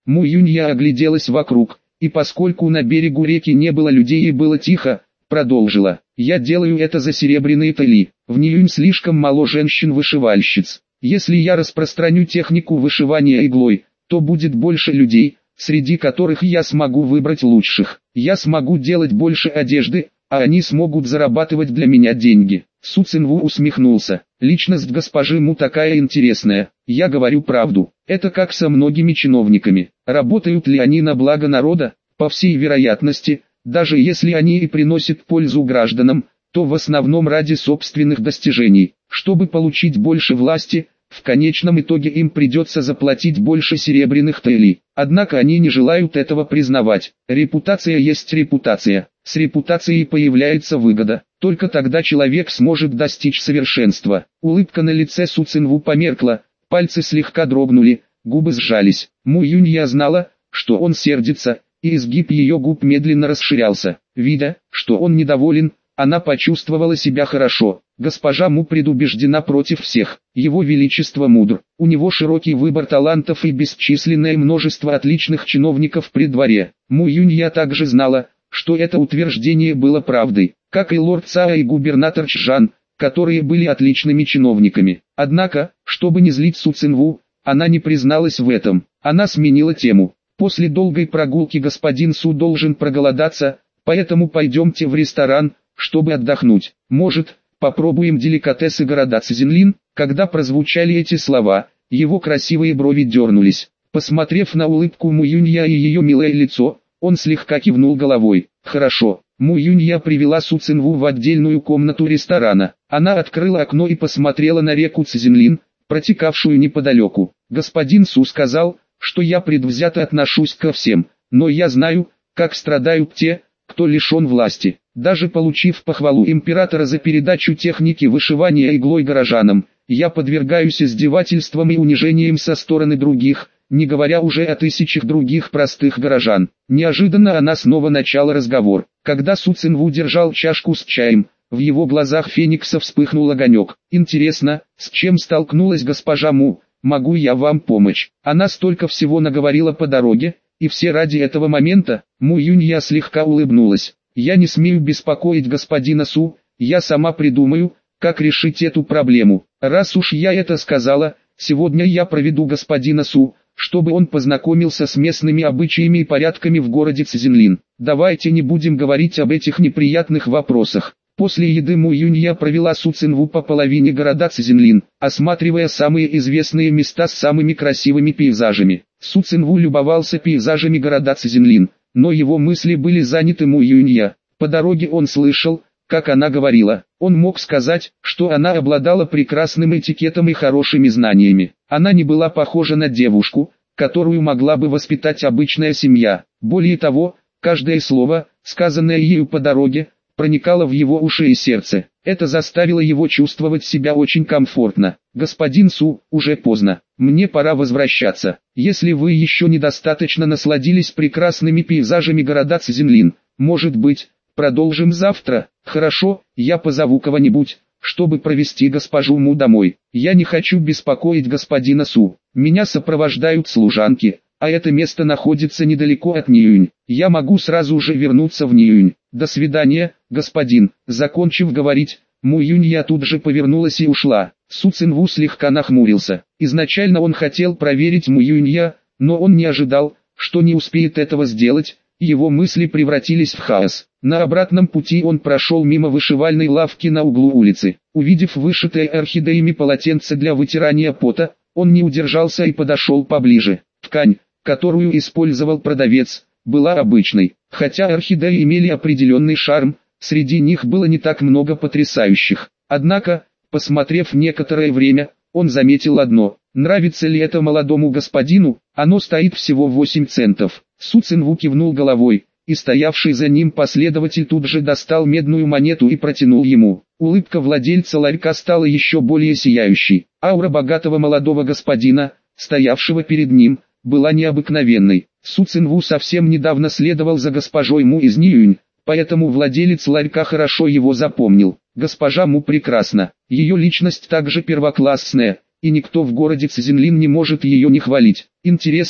Му Юнья огляделась вокруг, и поскольку на берегу реки не было людей и было тихо, продолжила. Я делаю это за серебряные тели. В Ниюнь слишком мало женщин-вышивальщиц. Если я распространю технику вышивания иглой, то будет больше людей, среди которых я смогу выбрать лучших. Я смогу делать больше одежды, а они смогут зарабатывать для меня деньги. Су Цинву усмехнулся. Личность госпожи Му такая интересная. Я говорю правду. Это как со многими чиновниками. Работают ли они на благо народа? По всей вероятности, даже если они и приносят пользу гражданам, то в основном ради собственных достижений. Чтобы получить больше власти, в конечном итоге им придется заплатить больше серебряных телей. Однако они не желают этого признавать. Репутация есть репутация. С репутацией появляется выгода. Только тогда человек сможет достичь совершенства. Улыбка на лице Су Цинву померкла, пальцы слегка дрогнули, губы сжались. Му Юнья знала, что он сердится, и изгиб ее губ медленно расширялся. Видя, что он недоволен, она почувствовала себя хорошо. Госпожа Му предубеждена против всех. Его Величество мудр. У него широкий выбор талантов и бесчисленное множество отличных чиновников при дворе. Му Юнья также знала, что это утверждение было правдой, как и лорд Цао и губернатор Чжан, которые были отличными чиновниками. Однако, чтобы не злить Су Цинву, она не призналась в этом. Она сменила тему. После долгой прогулки господин Су должен проголодаться, поэтому пойдемте в ресторан, чтобы отдохнуть. Может, попробуем деликатесы города Цзинлин? Когда прозвучали эти слова, его красивые брови дернулись. Посмотрев на улыбку Му Юнья и ее милое лицо, он слегка кивнул головой. Хорошо. Му Юнья привела Су Цинву в отдельную комнату ресторана. Она открыла окно и посмотрела на реку Цзинлин, протекавшую неподалеку. Господин Су сказал, что я предвзято отношусь ко всем, но я знаю, как страдают те, кто лишен власти. Даже получив похвалу императора за передачу техники вышивания иглой горожанам, я подвергаюсь издевательствам и унижениям со стороны других, не говоря уже о тысячах других простых горожан. Неожиданно она снова начала разговор. Когда Су Цинву держал чашку с чаем, в его глазах Феникса вспыхнул огонек. Интересно, с чем столкнулась госпожа Му? Могу я вам помочь? Она столько всего наговорила по дороге, и все ради этого момента. Му Юнья слегка улыбнулась. Я не смею беспокоить господина Су, я сама придумаю, как решить эту проблему. Раз уж я это сказала, сегодня я проведу господина Су, чтобы он познакомился с местными обычаями и порядками в городе Цзинлин. Давайте не будем говорить об этих неприятных вопросах. После еды Му Юнья провела Су Цинву по половине города Цзинлин, осматривая самые известные места с самыми красивыми пейзажами. Су Цинву любовался пейзажами города Цзинлин, но его мысли были заняты Му Юнья. По дороге он слышал, как она говорила. Он мог сказать, что она обладала прекрасным этикетом и хорошими знаниями. Она не была похожа на девушку, которую могла бы воспитать обычная семья. Более того, каждое слово, сказанное ею по дороге, проникало в его уши и сердце. Это заставило его чувствовать себя очень комфортно. «Господин Су, уже поздно. Мне пора возвращаться. Если вы еще недостаточно насладились прекрасными пейзажами города Цзинлин, может быть, продолжим завтра? Хорошо, я позову кого-нибудь, чтобы провести госпожу Му домой. Я не хочу беспокоить господина Су. Меня сопровождают служанки, а это место находится недалеко от Ниюнь. Я могу сразу же вернуться в Ниюнь. До свидания, господин». Закончив говорить, Му Юнья тут же повернулась и ушла. Су Цинву слегка нахмурился. Изначально он хотел проверить Му Юнья, но он не ожидал, что не успеет этого сделать, и его мысли превратились в хаос. На обратном пути он прошел мимо вышивальной лавки на углу улицы. Увидев вышитое орхидеями полотенце для вытирания пота, он не удержался и подошел поближе. Ткань, которую использовал продавец, была обычной. Хотя орхидеи имели определенный шарм, среди них было не так много потрясающих. Однако, посмотрев некоторое время, он заметил одно. Нравится ли это молодому господину? Оно стоит всего 8 центов. Су Цинву кивнул головой, и стоявший за ним последователь тут же достал медную монету и протянул ему. Улыбка владельца ларька стала еще более сияющей. Аура богатого молодого господина, стоявшего перед ним, была необыкновенной. Су Цинву совсем недавно следовал за госпожой Му из Ниюнь, поэтому владелец ларька хорошо его запомнил. Госпожа Му прекрасна, ее личность также первоклассная, и никто в городе Цзинлин не может ее не хвалить. Интересно,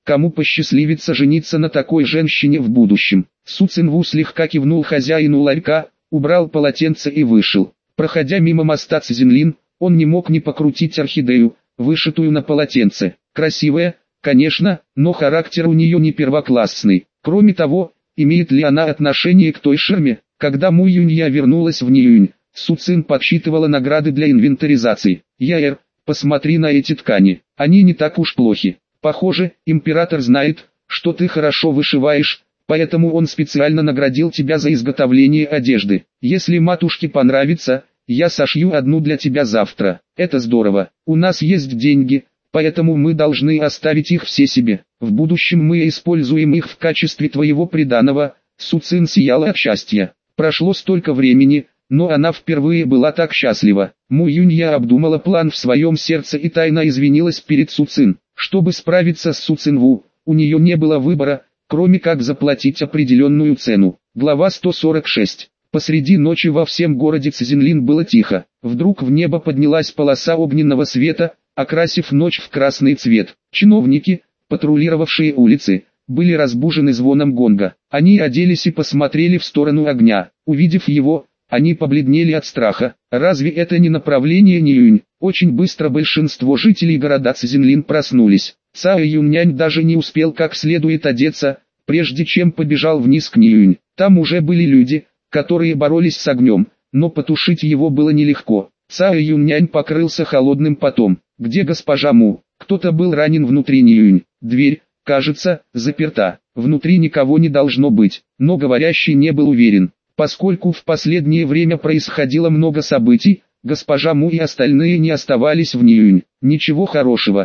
кому посчастливится жениться на такой женщине в будущем. Су Цинву слегка кивнул хозяину ларька, убрал полотенце и вышел. Проходя мимо моста Цзинлин, он не мог не покрутить орхидею, вышитую на полотенце. Красивая, конечно, но характер у нее не первоклассный. Кроме того, имеет ли она отношение к той ширме? Когда Му Юнья вернулась в Ниюнь, Су Цин подсчитывала награды для инвентаризации. «Яэр, посмотри на эти ткани, они не так уж плохи. Похоже, император знает, что ты хорошо вышиваешь, поэтому он специально наградил тебя за изготовление одежды. Если матушке понравится, я сошью одну для тебя завтра. Это здорово. У нас есть деньги, поэтому мы должны оставить их все себе. В будущем мы используем их в качестве твоего приданого». Су Цин сияла от счастья. Прошло столько времени, но она впервые была так счастлива. Му Юнья обдумала план в своем сердце и тайно извинилась перед Су Цин. Чтобы справиться с Су Цинву, у нее не было выбора, кроме как заплатить определенную цену. Глава 146. Посреди ночи во всем городе Цзинлин было тихо. Вдруг в небо поднялась полоса огненного света, окрасив ночь в красный цвет. Чиновники, патрулировавшие улицы, были разбужены звоном гонга. Они оделись и посмотрели в сторону огня. Увидев его, они побледнели от страха. Разве это не направление Ниюнь? Очень быстро большинство жителей города Цзинлин проснулись. Цао Юньнянь даже не успел как следует одеться, прежде чем побежал вниз к Ниюнь. Там уже были люди, которые боролись с огнем, но потушить его было нелегко. Цао Юньнянь покрылся холодным потом. «Где госпожа Му?» Кто-то был ранен внутри Ниюнь. Дверь, кажется, заперта. Внутри никого не должно быть, но говорящий не был уверен. Поскольку в последнее время происходило много событий, госпожа Му и остальные не оставались в Ниюнь. Ничего хорошего,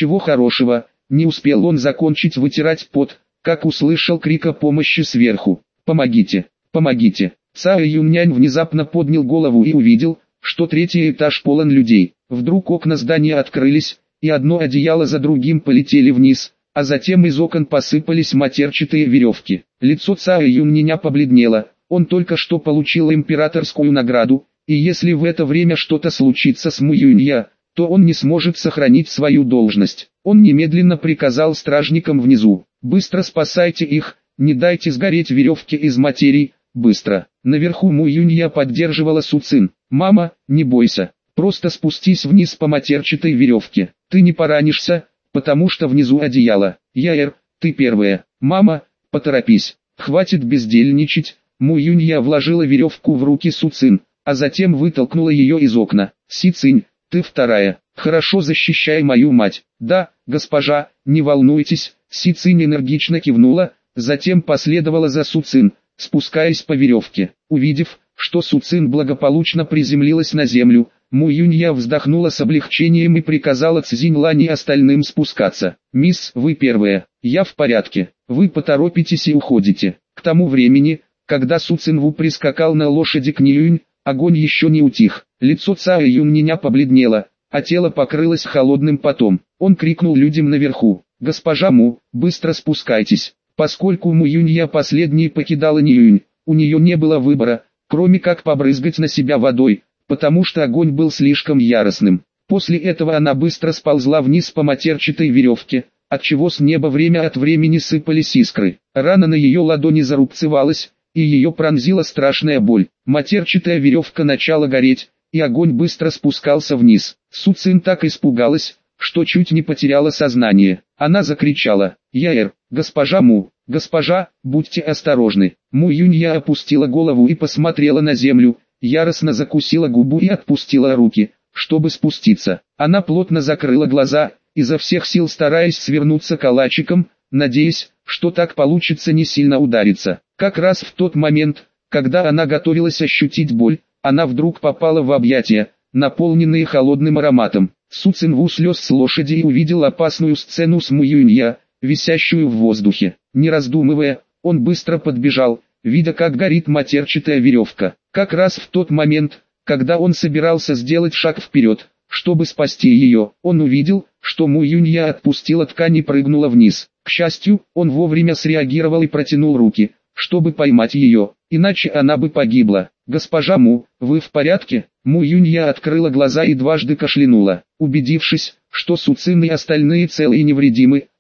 не успел он закончить вытирать пот, как услышал крик о помощи сверху. «Помогите, помогите!» Цао Юньнянь внезапно поднял голову и увидел, что третий этаж полон людей. Вдруг окна здания открылись, и одно одеяло за другим полетели вниз, а затем из окон посыпались матерчатые веревки. Лицо Цао Юньняня побледнело. Он только что получил императорскую награду, и если в это время что-то случится с Му Юнья, то он не сможет сохранить свою должность. Он немедленно приказал стражникам внизу: «Быстро спасайте их, не дайте сгореть веревки из материи, быстро». Наверху Му Юнья поддерживала Су Цин. «Мама, не бойся, просто спустись вниз по матерчатой веревке. Ты не поранишься, потому что внизу одеяло. Яэр, ты первая. Мама, поторопись, хватит бездельничать». Му Юнья вложила веревку в руки Су Цин, а затем вытолкнула ее из окна. «Си Цинь, ты вторая. Хорошо защищай мою мать». «Да, госпожа, не волнуйтесь». Си Цинь энергично кивнула, затем последовала за Су Цин, спускаясь по веревке. Увидев, что Су Цин благополучно приземлилась на землю, Му Юнья вздохнула с облегчением и приказала Цзинь Лань и остальным спускаться. «Мисс, вы первая. Я в порядке. Вы поторопитесь и уходите». К тому времени, когда Су Цинву прискакал на лошади к Ниюнь, огонь еще не утих. Лицо Цао Юньняня побледнело, а тело покрылось холодным потом. Он крикнул людям наверху: «Госпожа Му, быстро спускайтесь». Поскольку Му Юнья последней покидала Ниюнь, у нее не было выбора, кроме как побрызгать на себя водой, потому что огонь был слишком яростным. После этого она быстро сползла вниз по матерчатой веревке, отчего с неба время от времени сыпались искры. Рана на ее ладони зарубцевалась, и ее пронзила страшная боль. Матерчатая веревка начала гореть, и огонь быстро спускался вниз. Су Цин так испугалась, что чуть не потеряла сознание. Она закричала: «Яэр, госпожа Му, госпожа, будьте осторожны». Му Юнья опустила голову и посмотрела на землю, яростно закусила губу и отпустила руки, чтобы спуститься. Она плотно закрыла глаза, изо всех сил стараясь свернуться калачиком, надеясь, что так получится не сильно удариться. Как раз в тот момент, когда она готовилась ощутить боль, она вдруг попала в объятия, наполненные холодным ароматом. Су Цинву слез с лошади и увидел опасную сцену с Му Юнья, висящую в воздухе. Не раздумывая, он быстро подбежал, видя, как горит матерчатая веревка. Как раз в тот момент, когда он собирался сделать шаг вперед, чтобы спасти ее, он увидел, что Му Юнья отпустила ткань и прыгнула вниз. К счастью, он вовремя среагировал и протянул руки, чтобы поймать ее, иначе она бы погибла. «Госпожа Му, вы в порядке?» Му Юнья открыла глаза и дважды кашлянула. Убедившись, что Су Цин и остальные целы и невредимы,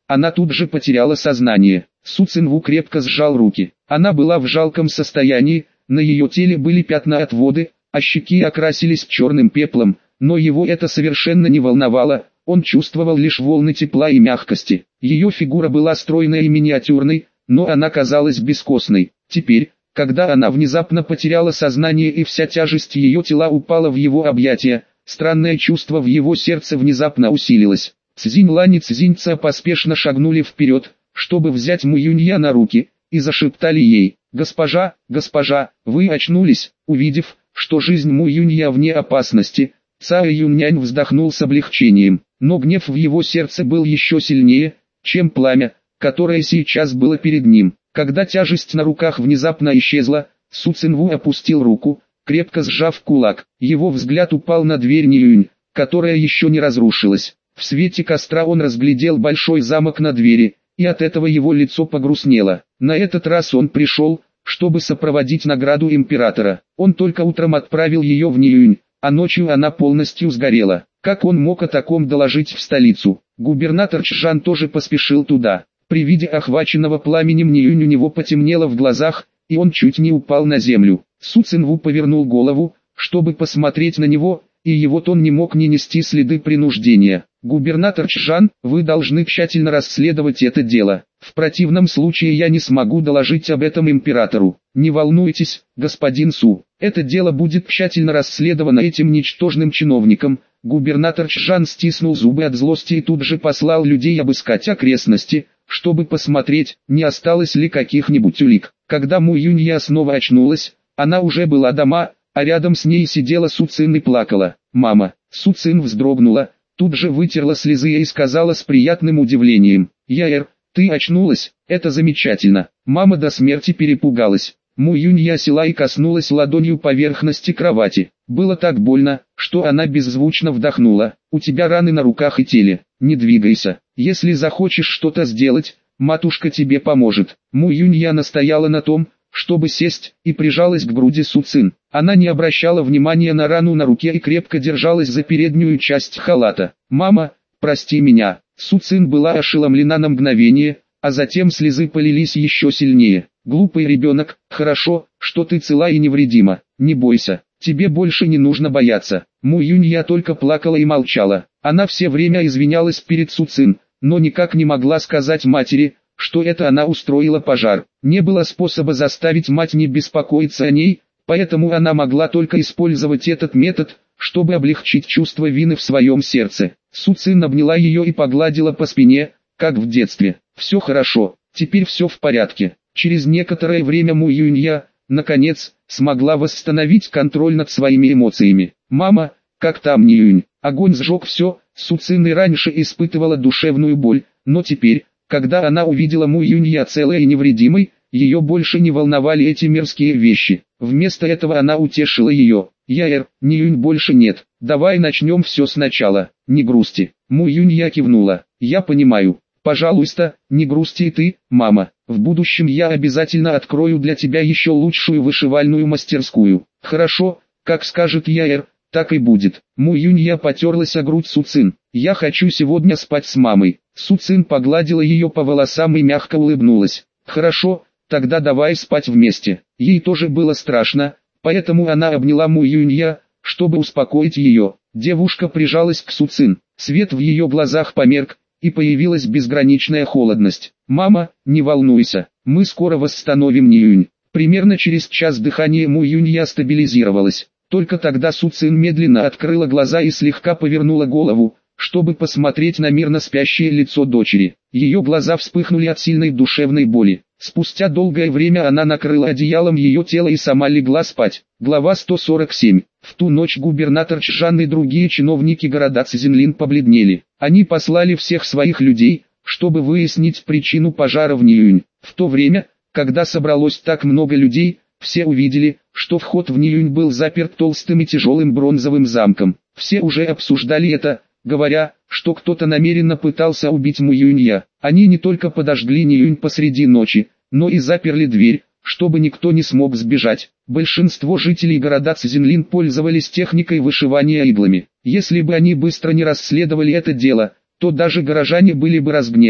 она тут же потеряла сознание. Су Цинву крепко сжал руки. Она была в жалком состоянии, на ее теле были пятна от воды, а щеки окрасились черным пеплом, но его это совершенно не волновало, он чувствовал лишь волны тепла и мягкости. Ее фигура была стройной и миниатюрной, но она казалась бескостной. Теперь, когда она внезапно потеряла сознание и вся тяжесть ее тела упала в его объятия, странное чувство в его сердце внезапно усилилось. Цзинь-Лань и Цзинь-Ца поспешно шагнули вперед, чтобы взять Му Юнья на руки, и зашептали ей: «Госпожа, госпожа, вы очнулись!» Увидев, что жизнь Му Юнья вне опасности, Цао Юньнянь вздохнул с облегчением, но гнев в его сердце был еще сильнее, чем пламя, которое сейчас было перед ним. Когда тяжесть на руках внезапно исчезла, Су Цинву опустил руку, крепко сжав кулак. Его взгляд упал на дверь Ниюнь, которая еще не разрушилась. В свете костра он разглядел большой замок на двери, и от этого его лицо погрустнело. На этот раз он пришел, чтобы сопроводить награду императора. Он только утром отправил ее в Ниюнь, а ночью она полностью сгорела. Как он мог о таком доложить в столицу? Губернатор Чжан тоже поспешил туда. При виде охваченного пламенем Ниюнь у него потемнело в глазах, и он чуть не упал на землю. Су Цинву повернул голову, чтобы посмотреть на него, и его тон не мог не нести следы принуждения. «Губернатор Чжан, вы должны тщательно расследовать это дело. В противном случае я не смогу доложить об этом императору. Не волнуйтесь, господин Су, это дело будет тщательно расследовано этим ничтожным чиновником». Губернатор Чжан стиснул зубы от злости и тут же послал людей обыскать окрестности, чтобы посмотреть, не осталось ли каких-нибудь улик. Когда Му Юнья снова очнулась, она уже была дома, а рядом с ней сидела Су Цин и плакала. «Мама!» Су Цин вздрогнула, тут же вытерла слезы и сказала с приятным удивлением: «Яэр, ты очнулась, это замечательно». Мама до смерти перепугалась. Му Юнья села и коснулась ладонью поверхности кровати. Было так больно, что она беззвучно вдохнула. «У тебя раны на руках и теле, не двигайся. Если захочешь что-то сделать, матушка тебе поможет». Му Юнья настояла на том, чтобы сесть, и прижалась к груди Су Цин. Она не обращала внимания на рану на руке и крепко держалась за переднюю часть халата. «Мама, прости меня». Су Цин была ошеломлена на мгновение, а затем слезы полились еще сильнее. «Глупый ребенок, хорошо, что ты цела и невредима. Не бойся, тебе больше не нужно бояться». Му Юнья только плакала и молчала. Она все время извинялась перед Су Цин, но никак не могла сказать матери, что это она устроила пожар. Не было способа заставить мать не беспокоиться о ней, поэтому она могла только использовать этот метод, чтобы облегчить чувство вины в своем сердце. Су Цин обняла ее и погладила по спине, как в детстве. «Все хорошо, теперь все в порядке». Через некоторое время Му Юнья, наконец, смогла восстановить контроль над своими эмоциями. «Мама, как там Ниюнь?» Огонь сжег все. Су Цин и раньше испытывала душевную боль, но теперь, когда она увидела Му Юнья целой и невредимой, ее больше не волновали эти мерзкие вещи. Вместо этого она утешила ее: «Яэр, Ниюнь больше нет, давай начнем все сначала, не грусти». Му Юнья кивнула: «Я понимаю. Пожалуйста, не грусти и ты, мама. В будущем я обязательно открою для тебя еще лучшую вышивальную мастерскую». «Хорошо, как скажет Яэр, так и будет». Му Юнья потерлась о грудь Су Цин. «Я хочу сегодня спать с мамой». Су Цин погладила ее по волосам и мягко улыбнулась. «Хорошо, тогда давай спать вместе». Ей тоже было страшно, поэтому она обняла Му Юнья, чтобы успокоить ее. Девушка прижалась к Су Цин. Свет в ее глазах померк, и появилась безграничная холодность. «Мама, не волнуйся, мы скоро восстановим Ниюнь». Примерно через час дыхание Му Юнья стабилизировалось. Только тогда Су Цин медленно открыла глаза и слегка повернула голову, чтобы посмотреть на мирно спящее лицо дочери. Ее глаза вспыхнули от сильной душевной боли. Спустя долгое время она накрыла одеялом ее тело и сама легла спать. Глава 147. В ту ночь губернатор Чжан и другие чиновники города Цзинлин побледнели. Они послали всех своих людей, чтобы выяснить причину пожара в Ниюнь. В то время, когда собралось так много людей, все увидели, что вход в Ниюнь был заперт толстым и тяжелым бронзовым замком. Все уже обсуждали это, говоря, что кто-то намеренно пытался убить Му Юнья. Они не только подожгли Ниюнь посреди ночи, но и заперли дверь, чтобы никто не смог сбежать. Большинство жителей города Цзинлин пользовались техникой вышивания иглами. Если бы они быстро не расследовали это дело, то даже горожане были бы разгневаны.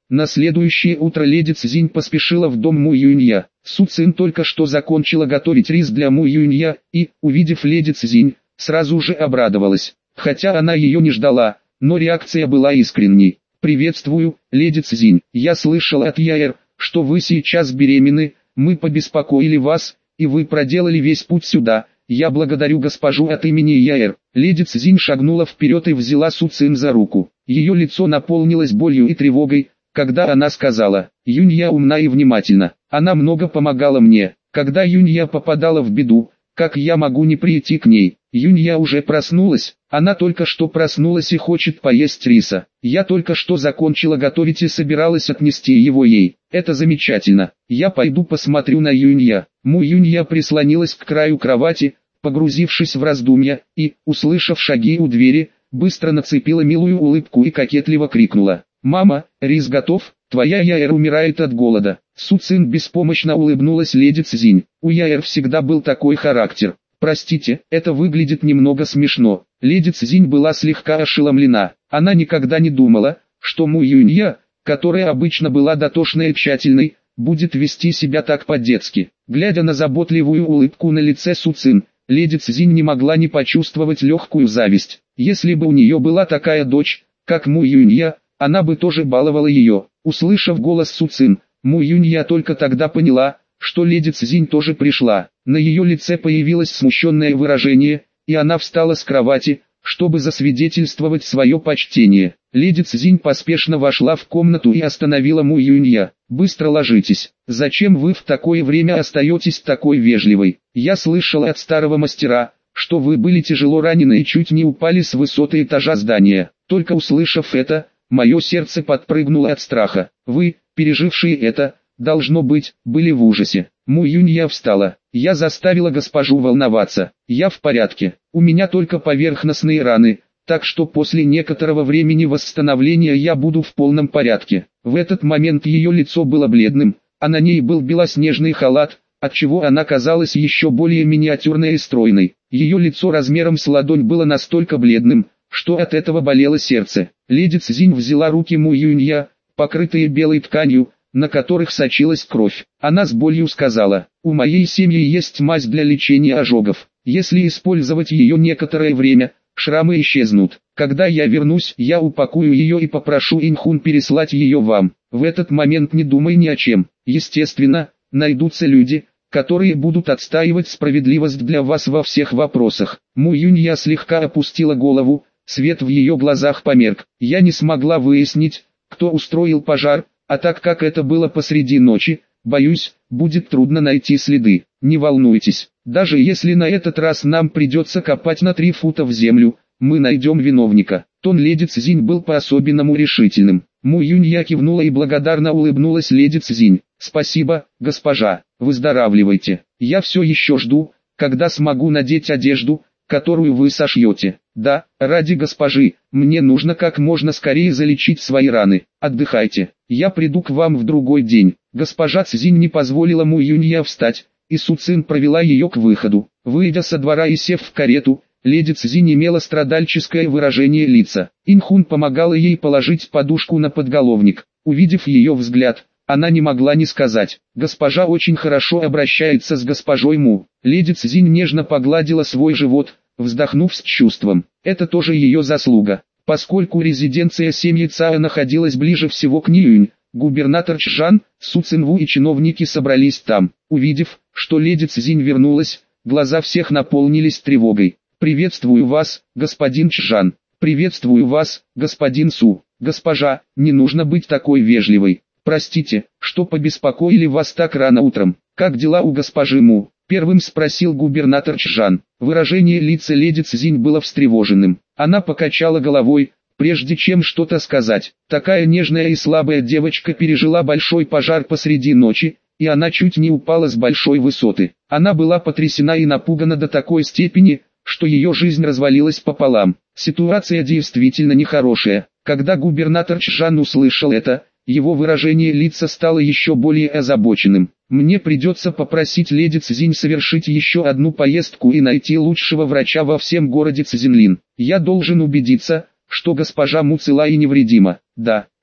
На следующее утро леди Цзинь поспешила в дом Му Юнья. Су Цин только что закончила готовить рис для Му Юнья и, увидев леди Цзинь, сразу же обрадовалась. Хотя она ее не ждала, но реакция была искренней. «Приветствую, леди Цзинь. Я слышал от Яэр, что вы сейчас беременны, мы побеспокоили вас, и вы проделали весь путь сюда. Я благодарю госпожу от имени Яэр». Леди Цзинь шагнула вперед и взяла Су Цин за руку. Ее лицо наполнилось болью и тревогой, когда она сказала: «Юнья умна и внимательна. Она много помогала мне, когда Юнья попадала в беду. Как я могу не прийти к ней? Юнья уже проснулась, она только что проснулась и хочет поесть риса. Я только что закончила готовить и собиралась отнести его ей. Это замечательно. Я пойду посмотрю на Юнья». Му Юнья прислонилась к краю кровати, погрузившись в раздумья, и, услышав шаги у двери, быстро нацепила милую улыбку и кокетливо крикнула: «Мама, рис готов, твоя Яэр умирает от голода». Су Цин беспомощно улыбнулась леди Цзинь. У Яэр всегда был такой характер. «Простите, это выглядит немного смешно». Леди Цзинь была слегка ошеломлена. Она никогда не думала, что Му Юнья, которая обычно была дотошной и тщательной, будет вести себя так по-детски. Глядя на заботливую улыбку на лице Су Цин, леди Цзинь не могла не почувствовать легкую зависть. Если бы у нее была такая дочь, как Му Юнья, она бы тоже баловала ее. Услышав голос Су Цин, Му Юнья только тогда поняла, что леди Цзинь тоже пришла. На ее лице появилось смущенное выражение, и она встала с кровати, чтобы засвидетельствовать свое почтение. Леди Цзинь поспешно вошла в комнату и остановила Му Юнья. «Быстро ложитесь. Зачем вы в такое время остаетесь такой вежливой? Я слышал от старого мастера, что вы были тяжело ранены и чуть не упали с высоты этажа здания». Только услышав это, мое сердце подпрыгнуло от страха. Вы, пережившие это, должно быть, были в ужасе. Му Юнья встала. «Я заставила госпожу волноваться. Я в порядке. У меня только поверхностные раны, так что после некоторого времени восстановления я буду в полном порядке». В этот момент ее лицо было бледным, а на ней был белоснежный халат, отчего она казалась еще более миниатюрной и стройной. Ее лицо размером с ладонь было настолько бледным, что от этого болело сердце. Леди Цзинь взяла руки Му Юнья, покрытые белой тканью, на которых сочилась кровь. Она с болью сказала: «У моей семьи есть мазь для лечения ожогов. Если использовать ее некоторое время, шрамы исчезнут. Когда я вернусь, я упакую ее и попрошу Инхун переслать ее вам. В этот момент не думай ни о чем. Естественно, найдутся люди, которые будут отстаивать справедливость для вас во всех вопросах». Му Юнья слегка опустила голову, свет в ее глазах померк. «Я не смогла выяснить, кто устроил пожар, а так как это было посреди ночи, боюсь, будет трудно найти следы. Не волнуйтесь, даже если на этот раз нам придется копать на 3 фута в землю, мы найдем виновника». Тон леди Цзинь был по-особенному решительным. Му Юнья кивнула и благодарно улыбнулась леди Цзинь. «Спасибо, госпожа, выздоравливайте. Я все еще жду, когда смогу надеть одежду, которую вы сошьете. Да, ради госпожи, мне нужно как можно скорее залечить свои раны. Отдыхайте, я приду к вам в другой день». Госпожа Цзинь не позволила Му Юнья встать, и Су Цин провела ее к выходу. Выйдя со двора и сев в карету, леди Цзинь имела страдальческое выражение лица. Инхун помогала ей положить подушку на подголовник. Увидев ее взгляд, она не могла не сказать: «Госпожа очень хорошо обращается с госпожой Му». Леди Цзинь нежно погладила свой живот, вздохнув с чувством. Это тоже ее заслуга. Поскольку резиденция семьи Цао находилась ближе всего к Ниюнь, губернатор Чжан, Су Цинву и чиновники собрались там. Увидев, что леди Цзинь вернулась, глаза всех наполнились тревогой. «Приветствую вас, господин Чжан. Приветствую вас, господин Су. Госпожа, не нужно быть такой вежливой. Простите, что побеспокоили вас так рано утром. Как дела у госпожи Му?» Первым спросил губернатор Чжан. Выражение лица леди Цзинь было встревоженным. Она покачала головой, прежде чем что-то сказать. Такая нежная и слабая девочка пережила большой пожар посреди ночи, и она чуть не упала с большой высоты. Она была потрясена и напугана до такой степени, что ее жизнь развалилась пополам. Ситуация действительно нехорошая. Когда губернатор Чжан услышал это, его выражение лица стало еще более озабоченным. «Мне придется попросить леди Цзинь совершить еще одну поездку и найти лучшего врача во всем городе Цзинлин. Я должен убедиться, что госпожа Му цела и невредима». «Да,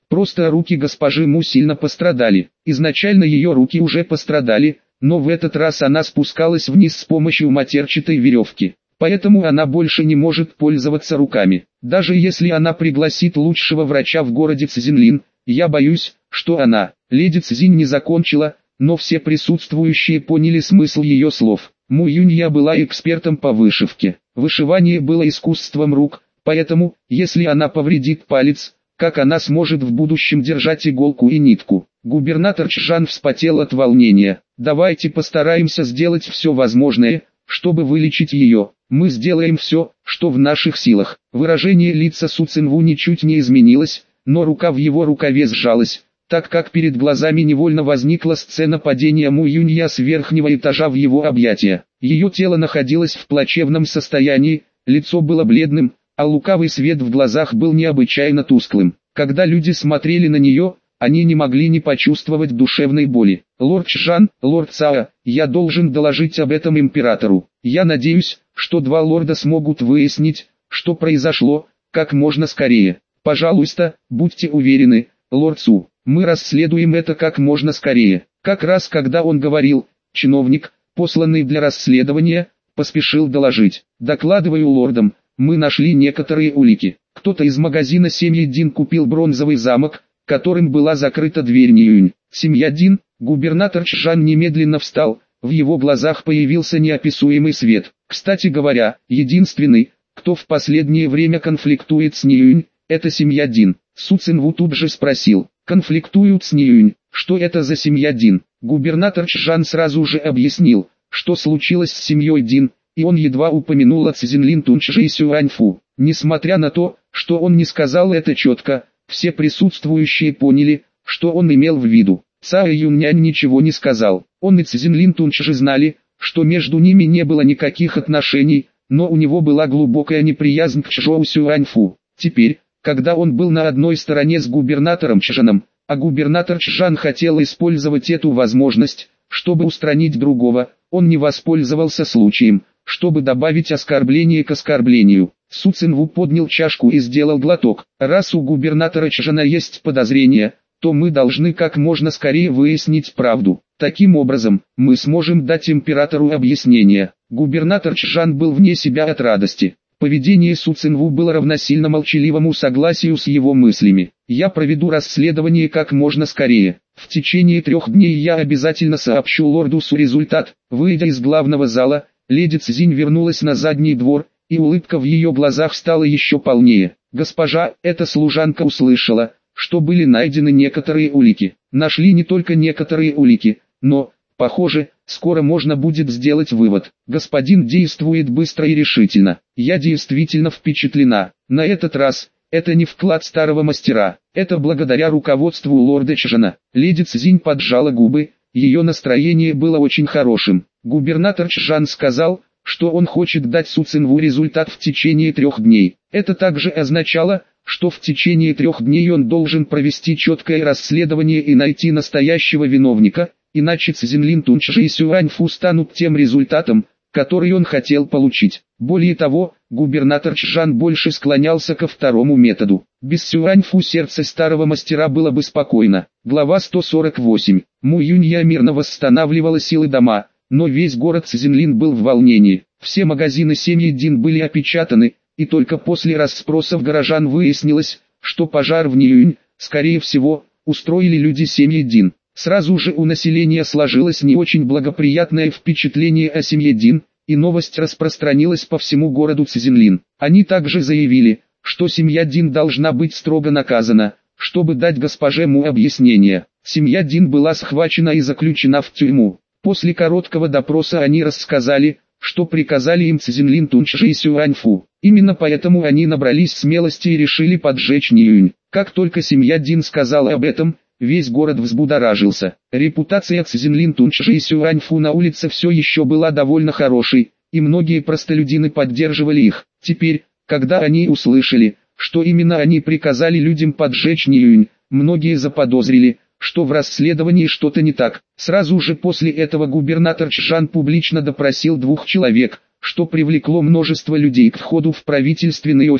Просто руки госпожи Му сильно пострадали. Изначально ее руки уже пострадали, но в этот раз она спускалась вниз с помощью матерчатой веревки. Поэтому она больше не может пользоваться руками. Даже если она пригласит лучшего врача в городе Цзинлин, я боюсь, что она, леди Цзинь, не закончила, но все присутствующие поняли смысл ее слов. Му Юнья была экспертом по вышивке. Вышивание было искусством рук, поэтому, если она повредит палец, как она сможет в будущем держать иголку и нитку? Губернатор Чжан вспотел от волнения. Давайте постараемся сделать все возможное, чтобы вылечить ее. Мы сделаем все, что в наших силах. Выражение лица Су Цинву ничуть не изменилось, но рука в его рукаве сжалась, так как перед глазами невольно возникла сцена падения Му Юнья с верхнего этажа в его объятия. Ее тело находилось в плачевном состоянии, лицо было бледным, а лукавый свет в глазах был необычайно тусклым. Когда люди смотрели на нее, они не могли не почувствовать душевной боли. «Лорд Чжан, лорд Цао, я должен доложить об этом императору. Я надеюсь, что два лорда смогут выяснить, что произошло, как можно скорее. Пожалуйста, будьте уверены, лорд Цу, мы расследуем это как можно скорее». Как раз когда он говорил, чиновник, посланный для расследования, поспешил доложить. «Докладываю лордам, мы нашли некоторые улики. Кто-то из магазина семьи Дин купил бронзовый замок, которым была закрыта дверь Ниюнь. Семья Дин». Губернатор Чжан немедленно встал, в его глазах появился неописуемый свет. Кстати говоря, единственный, кто в последнее время конфликтует с Ниюнь, это семья Дин. Су Цинву тут же спросил: конфликтуют с Ниюнь, что это за семья Дин? Губернатор Чжан сразу же объяснил, что случилось с семьей Дин, и он едва упомянул о Цзинлин Тунчже и Сюаньфу. Несмотря на то, что он не сказал это четко, все присутствующие поняли, что он имел в виду. Цао Юньнянь ничего не сказал. Он и Цзинлин Тунчже знали, что между ними не было никаких отношений, но у него была глубокая неприязнь к Чжоу Сюаньфу. Теперь, когда он был на одной стороне с губернатором Чжаном, а губернатор Чжан хотел использовать эту возможность, чтобы устранить другого, он не воспользовался случаем, чтобы добавить оскорбление к оскорблению. Су Цинву поднял чашку и сделал глоток. Раз у губернатора Чжана есть подозрения, то мы должны как можно скорее выяснить правду. Таким образом, мы сможем дать императору объяснение. Губернатор Чжан был вне себя от радости. Поведение Су Цинву было равносильно молчаливому согласию с его мыслями. Я проведу расследование как можно скорее. В течение 3 дней я обязательно сообщу лорду Су результат. Выйдя из главного зала, леди Цзинь вернулась на задний двор, и улыбка в ее глазах стала еще полнее. «Госпожа, эта служанка услышала, что были найдены некоторые улики. Нашли не только некоторые улики, но, похоже, скоро можно будет сделать вывод. Господин действует быстро и решительно. Я действительно впечатлена. На этот раз, это не вклад старого мастера, это благодаря руководству лорда Чжана». Леди Цзинь поджала губы, ее настроение было очень хорошим. Губернатор Чжан сказал, что он хочет дать Су Цинву результат в течение 3 дней. Это также означало, что в течение 3 дней он должен провести четкое расследование и найти настоящего виновника, иначе Цзинлин Тунчже и Сюаньфу станут тем результатом, который он хотел получить. Более того, губернатор Чжан больше склонялся ко второму методу. Без Сюаньфу сердце старого мастера было бы спокойно. Глава 148. Му Юнья мирно восстанавливала силы дома, но весь город Цзинлин был в волнении. Все магазины семьи Дин были опечатаны, и только после расспросов горожан выяснилось, что пожар в Ниюнь, скорее всего, устроили люди семьи Дин. Сразу же у населения сложилось не очень благоприятное впечатление о семье Дин, и новость распространилась по всему городу Цзинлин. Они также заявили, что семья Дин должна быть строго наказана, чтобы дать госпоже Му объяснение. Семья Дин была схвачена и заключена в тюрьму. После короткого допроса они рассказали, что приказали им Цзинлин Тунчже и Сюаньфу. Именно поэтому они набрались смелости и решили поджечь Ниюнь. Как только семья Дин сказала об этом, весь город взбудоражился. Репутация Цзинлин Тунчже и Сюаньфу на улице все еще была довольно хорошей, и многие простолюдины поддерживали их. Теперь, когда они услышали, что именно они приказали людям поджечь Ниюнь, многие заподозрили, что в расследовании что-то не так. Сразу же после этого губернатор Чжан публично допросил 2 человек, что привлекло множество людей к входу в правительственный офис.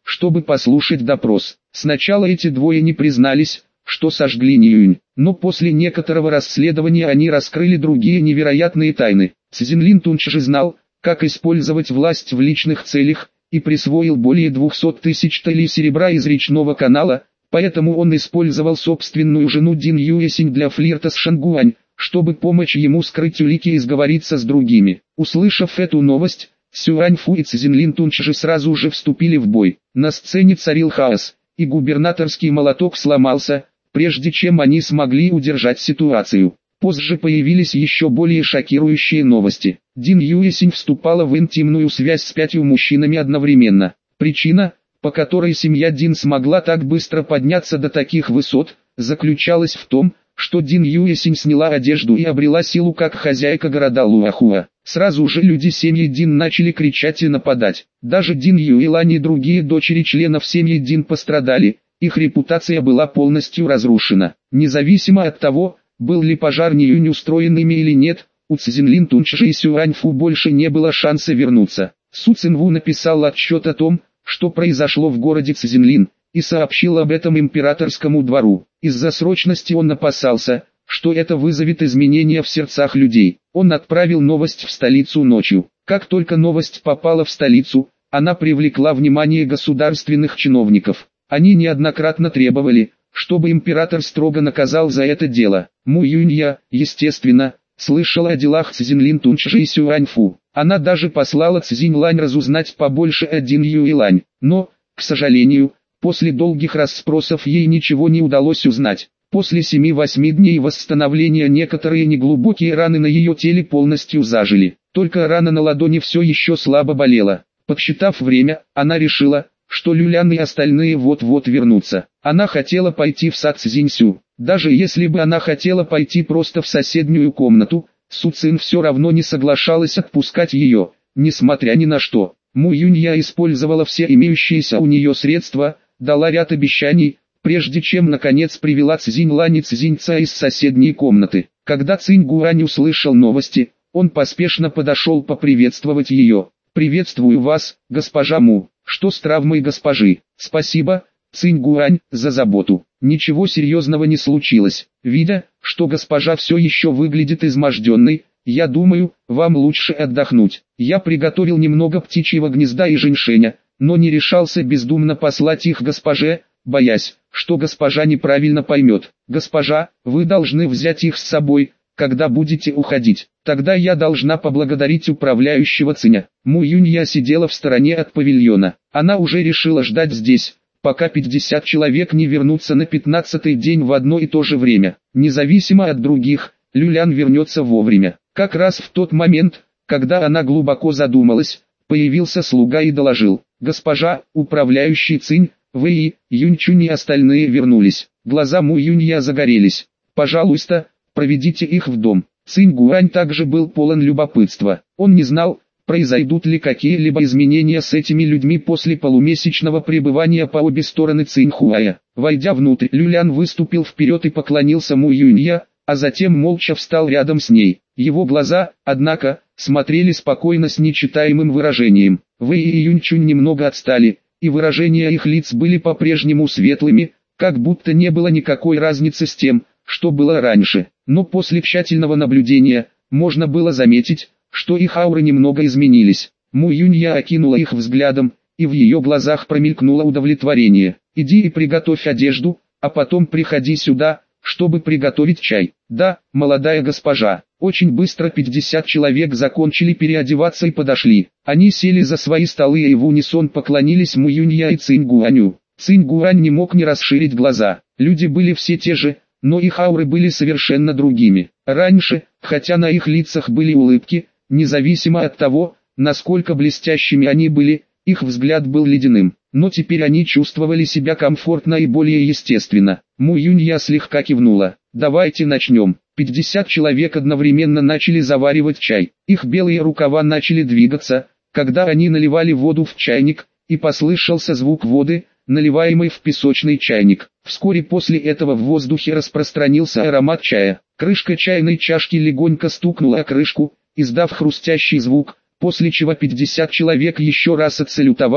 чтобы послушать допрос. Сначала эти двое не признались, что сожгли Ниюнь, но после некоторого расследования они раскрыли другие невероятные тайны. Цзинлин Тунчжи знал, как использовать власть в личных целях, и присвоил более 200 тысяч талей серебра из речного канала, поэтому он использовал собственную жену Дин Юэсинь для флирта с Шангуань, чтобы помочь ему скрыть улики и сговориться с другими. Услышав эту новость, Сюаньфу и Цзинлин Тунчжи сразу же вступили в бой. На сцене царил хаос, и губернаторский молоток сломался, прежде чем они смогли удержать ситуацию. Позже появились еще более шокирующие новости. Дин Юэсинь вступала в интимную связь с 5 мужчинами одновременно. Причина, по которой семья Дин смогла так быстро подняться до таких высот, заключалась в том, что Дин Юэсинь сняла одежду и обрела силу как хозяйка города Луахуа. Сразу же люди семьи Дин начали кричать и нападать. Даже Дин Юэлань и другие дочери членов семьи Дин пострадали, их репутация была полностью разрушена. Независимо от того, был ли пожар Ниюнь устроен ими или нет, у Цзинлин Тунчжи и Сюаньфу больше не было шанса вернуться. Су Цинву написал отчет о том, что произошло в городе Цзинлин, и сообщил об этом императорскому двору. Из-за срочности он опасался, что это вызовет изменения в сердцах людей. Он отправил новость в столицу ночью. Как только новость попала в столицу, она привлекла внимание государственных чиновников. Они неоднократно требовали, чтобы император строго наказал за это дело. Му Юнья, естественно, слышала о делах Цзинлин Тунчжи и Сюаньфу. Она даже послала Цзиньлань разузнать побольше о Дин Юэлань. Но, к сожалению, после долгих расспросов ей ничего не удалось узнать. После 7-8 дней восстановления некоторые неглубокие раны на ее теле полностью зажили. Только рана на ладони все еще слабо болела. Подсчитав время, она решила, что Люлян и остальные вот-вот вернутся. Она хотела пойти в сад Цзиньсю. Даже если бы она хотела пойти просто в соседнюю комнату, Су Цин все равно не соглашалась отпускать ее, несмотря ни на что. Му Юнья использовала все имеющиеся у нее средства, дала ряд обещаний, прежде чем наконец привела Цзиньлань и Цзиньца из соседней комнаты. Когда Цинь Гуань услышал новости, он поспешно подошел поприветствовать ее. «Приветствую вас, госпожа Му. Что с травмой госпожи?» «Спасибо, Цинь Гуань, за заботу. Ничего серьезного не случилось. Видя, что госпожа все еще выглядит изможденной, я думаю, вам лучше отдохнуть. Я приготовил немного птичьего гнезда и женьшеня, но не решался бездумно послать их госпоже, боясь, что госпожа неправильно поймет. Госпожа, вы должны взять их с собой, когда будете уходить. Тогда я должна поблагодарить управляющего Циня». Му Юнья сидела в стороне от павильона. Она уже решила ждать здесь, пока 50 человек не вернутся на 15-й день в одно и то же время. Независимо от других, Люлян вернется вовремя. Как раз в тот момент, когда она глубоко задумалась, появился слуга и доложил: «Госпожа, управляющий Цинь, вы и Юньчунь и остальные вернулись». Глаза Му Юнья загорелись. «Пожалуйста, проведите их в дом». Цинь Гуань также был полон любопытства. Он не знал, произойдут ли какие-либо изменения с этими людьми после полумесячного пребывания по обе стороны Циньхуая. Войдя внутрь, Люлян выступил вперед и поклонился Му Юнья, а затем молча встал рядом с ней. Его глаза, однако, смотрели спокойно с нечитаемым выражением. Вэй и Юньчунь немного отстали, и выражения их лиц были по-прежнему светлыми, как будто не было никакой разницы с тем, что было раньше. Но после тщательного наблюдения, можно было заметить, что их ауры немного изменились. Му Юнья окинула их взглядом, и в ее глазах промелькнуло удовлетворение. «Иди и приготовь одежду, а потом приходи сюда, чтобы приготовить чай». «Да, молодая госпожа». Очень быстро 50 человек закончили переодеваться и подошли. Они сели за свои столы и в унисон поклонились Му Юнья и Цинь Гуаню. Цинь Гуань не мог не расширить глаза. Люди были все те же, но их ауры были совершенно другими. Раньше, хотя на их лицах были улыбки, независимо от того, насколько блестящими они были, их взгляд был ледяным. Но теперь они чувствовали себя комфортно и более естественно. Му Юнья слегка кивнула. «Давайте начнем». 50 человек одновременно начали заваривать чай. Их белые рукава начали двигаться, когда они наливали воду в чайник, и послышался звук воды, наливаемой в песочный чайник. Вскоре после этого в воздухе распространился аромат чая. Крышка чайной чашки легонько стукнула о крышку, издав хрустящий звук, после чего 50 человек еще раз отсалютовали,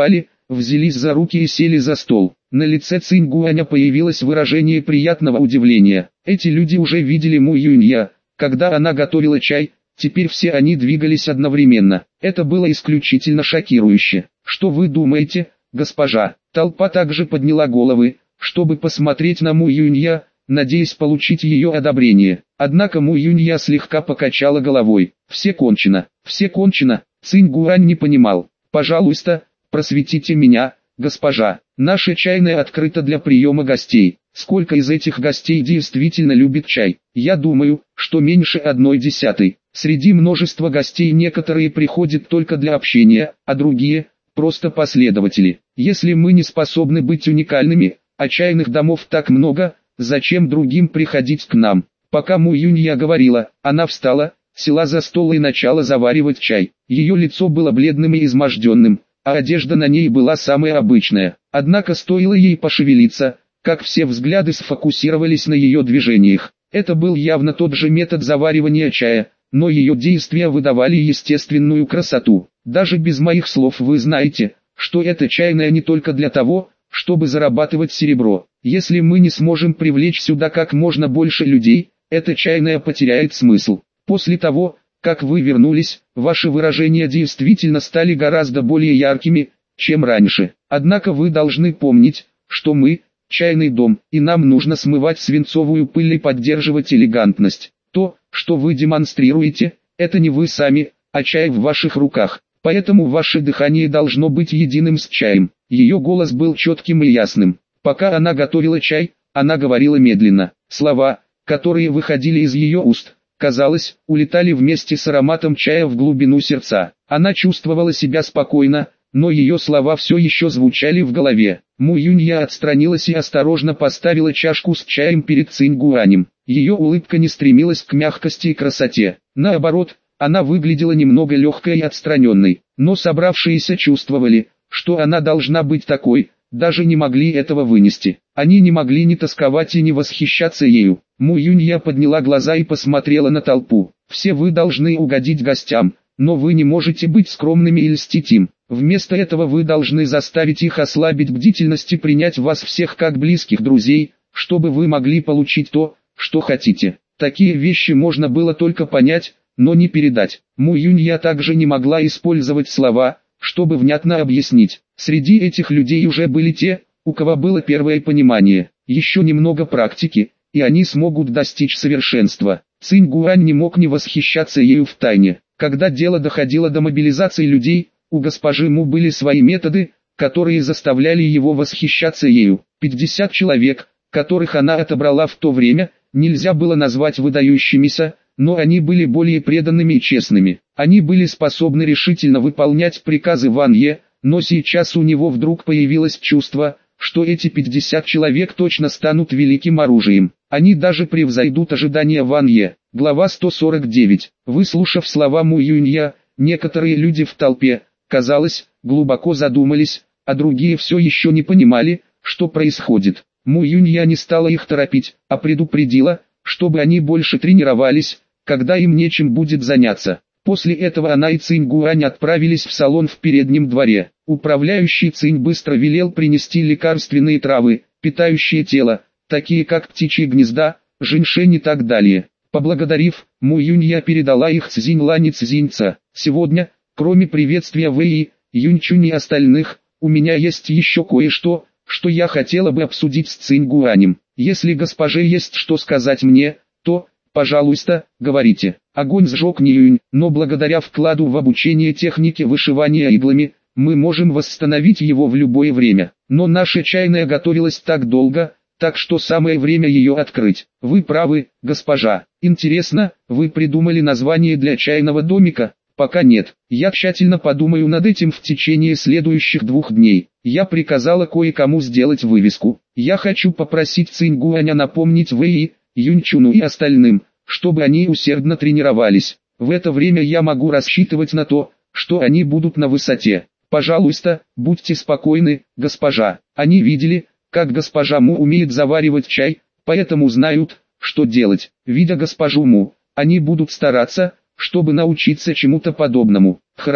взялись за руки и сели за стол. На лице Цинь Гуаня появилось выражение приятного удивления. Эти люди уже видели Му Юнья, когда она готовила чай, теперь все они двигались одновременно. Это было исключительно шокирующе. «Что вы думаете, госпожа?» Толпа также подняла головы, чтобы посмотреть на Му Юнья, надеясь получить ее одобрение. Однако Му Юнья слегка покачала головой. «Все кончено, все кончено». Цинь Гуань не понимал. «Пожалуйста, просветите меня, госпожа. Наша чайная открыта для приема гостей. Сколько из этих гостей действительно любит чай? Я думаю, что меньше 1/10. Среди множества гостей некоторые приходят только для общения, а другие – просто последователи. Если мы не способны быть уникальными, а чайных домов так много, зачем другим приходить к нам?» Пока Му Юнья говорила, она встала, села за стол и начала заваривать чай. Ее лицо было бледным и изможденным, а одежда на ней была самая обычная. Однако стоило ей пошевелиться, как все взгляды сфокусировались на ее движениях. Это был явно тот же метод заваривания чая, но ее действия выдавали естественную красоту. «Даже без моих слов вы знаете, что эта чайная не только для того, чтобы зарабатывать серебро. Если мы не сможем привлечь сюда как можно больше людей, эта чайная потеряет смысл. После того, как вы вернулись, ваши выражения действительно стали гораздо более яркими, чем раньше. Однако вы должны помнить, что мы – чайный дом, и нам нужно смывать свинцовую пыль и поддерживать элегантность. То, что вы демонстрируете, это не вы сами, а чай в ваших руках. Поэтому ваше дыхание должно быть единым с чаем». Ее голос был четким и ясным. Пока она готовила чай, она говорила медленно. Слова, которые выходили из ее уст, казалось, улетали вместе с ароматом чая в глубину сердца. Она чувствовала себя спокойно, но ее слова все еще звучали в голове. Му Юнья отстранилась и осторожно поставила чашку с чаем перед Цинь Гуанем. Ее улыбка не стремилась к мягкости и красоте. Наоборот, она выглядела немного легкой и отстраненной. Но собравшиеся чувствовали, что она должна быть такой, даже не могли этого вынести. Они не могли ни тосковать и не восхищаться ею. Му Юнья подняла глаза и посмотрела на толпу. «Все вы должны угодить гостям, но вы не можете быть скромными и льстить им. Вместо этого вы должны заставить их ослабить бдительность и принять вас всех как близких друзей, чтобы вы могли получить то, что хотите». Такие вещи можно было только понять, но не передать. Му Юнья также не могла использовать слова, чтобы внятно объяснить. Среди этих людей уже были те, у кого было первое понимание. Еще немного практики, и они смогут достичь совершенства. Цинь Гуань не мог не восхищаться ею втайне. Когда дело доходило до мобилизации людей, у госпожи Му были свои методы, которые заставляли его восхищаться ею. 50 человек, которых она отобрала в то время, нельзя было назвать выдающимися, но они были более преданными и честными. Они были способны решительно выполнять приказы Ван Е, но сейчас у него вдруг появилось чувство, что эти 50 человек точно станут великим оружием. Они даже превзойдут ожидания Ван Е. Глава 149. Выслушав слова Му Юнья, некоторые люди в толпе, казалось, глубоко задумались, а другие все еще не понимали, что происходит. Му Юнья не стала их торопить, а предупредила, чтобы они больше тренировались, когда им нечем будет заняться. После этого она и Цинь Гуань отправились в салон в переднем дворе. Управляющий Цинь быстро велел принести лекарственные травы, питающие тело, такие как птичьи гнезда, женьшень и так далее. Поблагодарив, Му Юнья передала их Цзинь Лань и Цзиньца. «Сегодня, кроме приветствия Вэйи, Юньчунь и остальных, у меня есть еще кое-что, что я хотела бы обсудить с Цинь Гуанем. Если госпоже есть что сказать мне, то, пожалуйста, говорите». Огонь сжег не Юнь, но благодаря вкладу в обучение технике вышивания иглами, мы можем восстановить его в любое время. Но наша чайная готовилась так долго, так что самое время ее открыть. Вы правы, госпожа. Интересно, вы придумали название для чайного домика? Пока нет. Я тщательно подумаю над этим в течение следующих 2 дней. Я приказала кое-кому сделать вывеску. Я хочу попросить Цинь Гуаня напомнить Вэйи, Юньчуну и остальным, чтобы они усердно тренировались. В это время я могу рассчитывать на то, что они будут на высоте. Пожалуйста, будьте спокойны, госпожа. Они видели, как госпожа Му умеет заваривать чай, поэтому знают, что делать. Видя госпожу Му, они будут стараться, чтобы научиться чему-то подобному. Хорошо.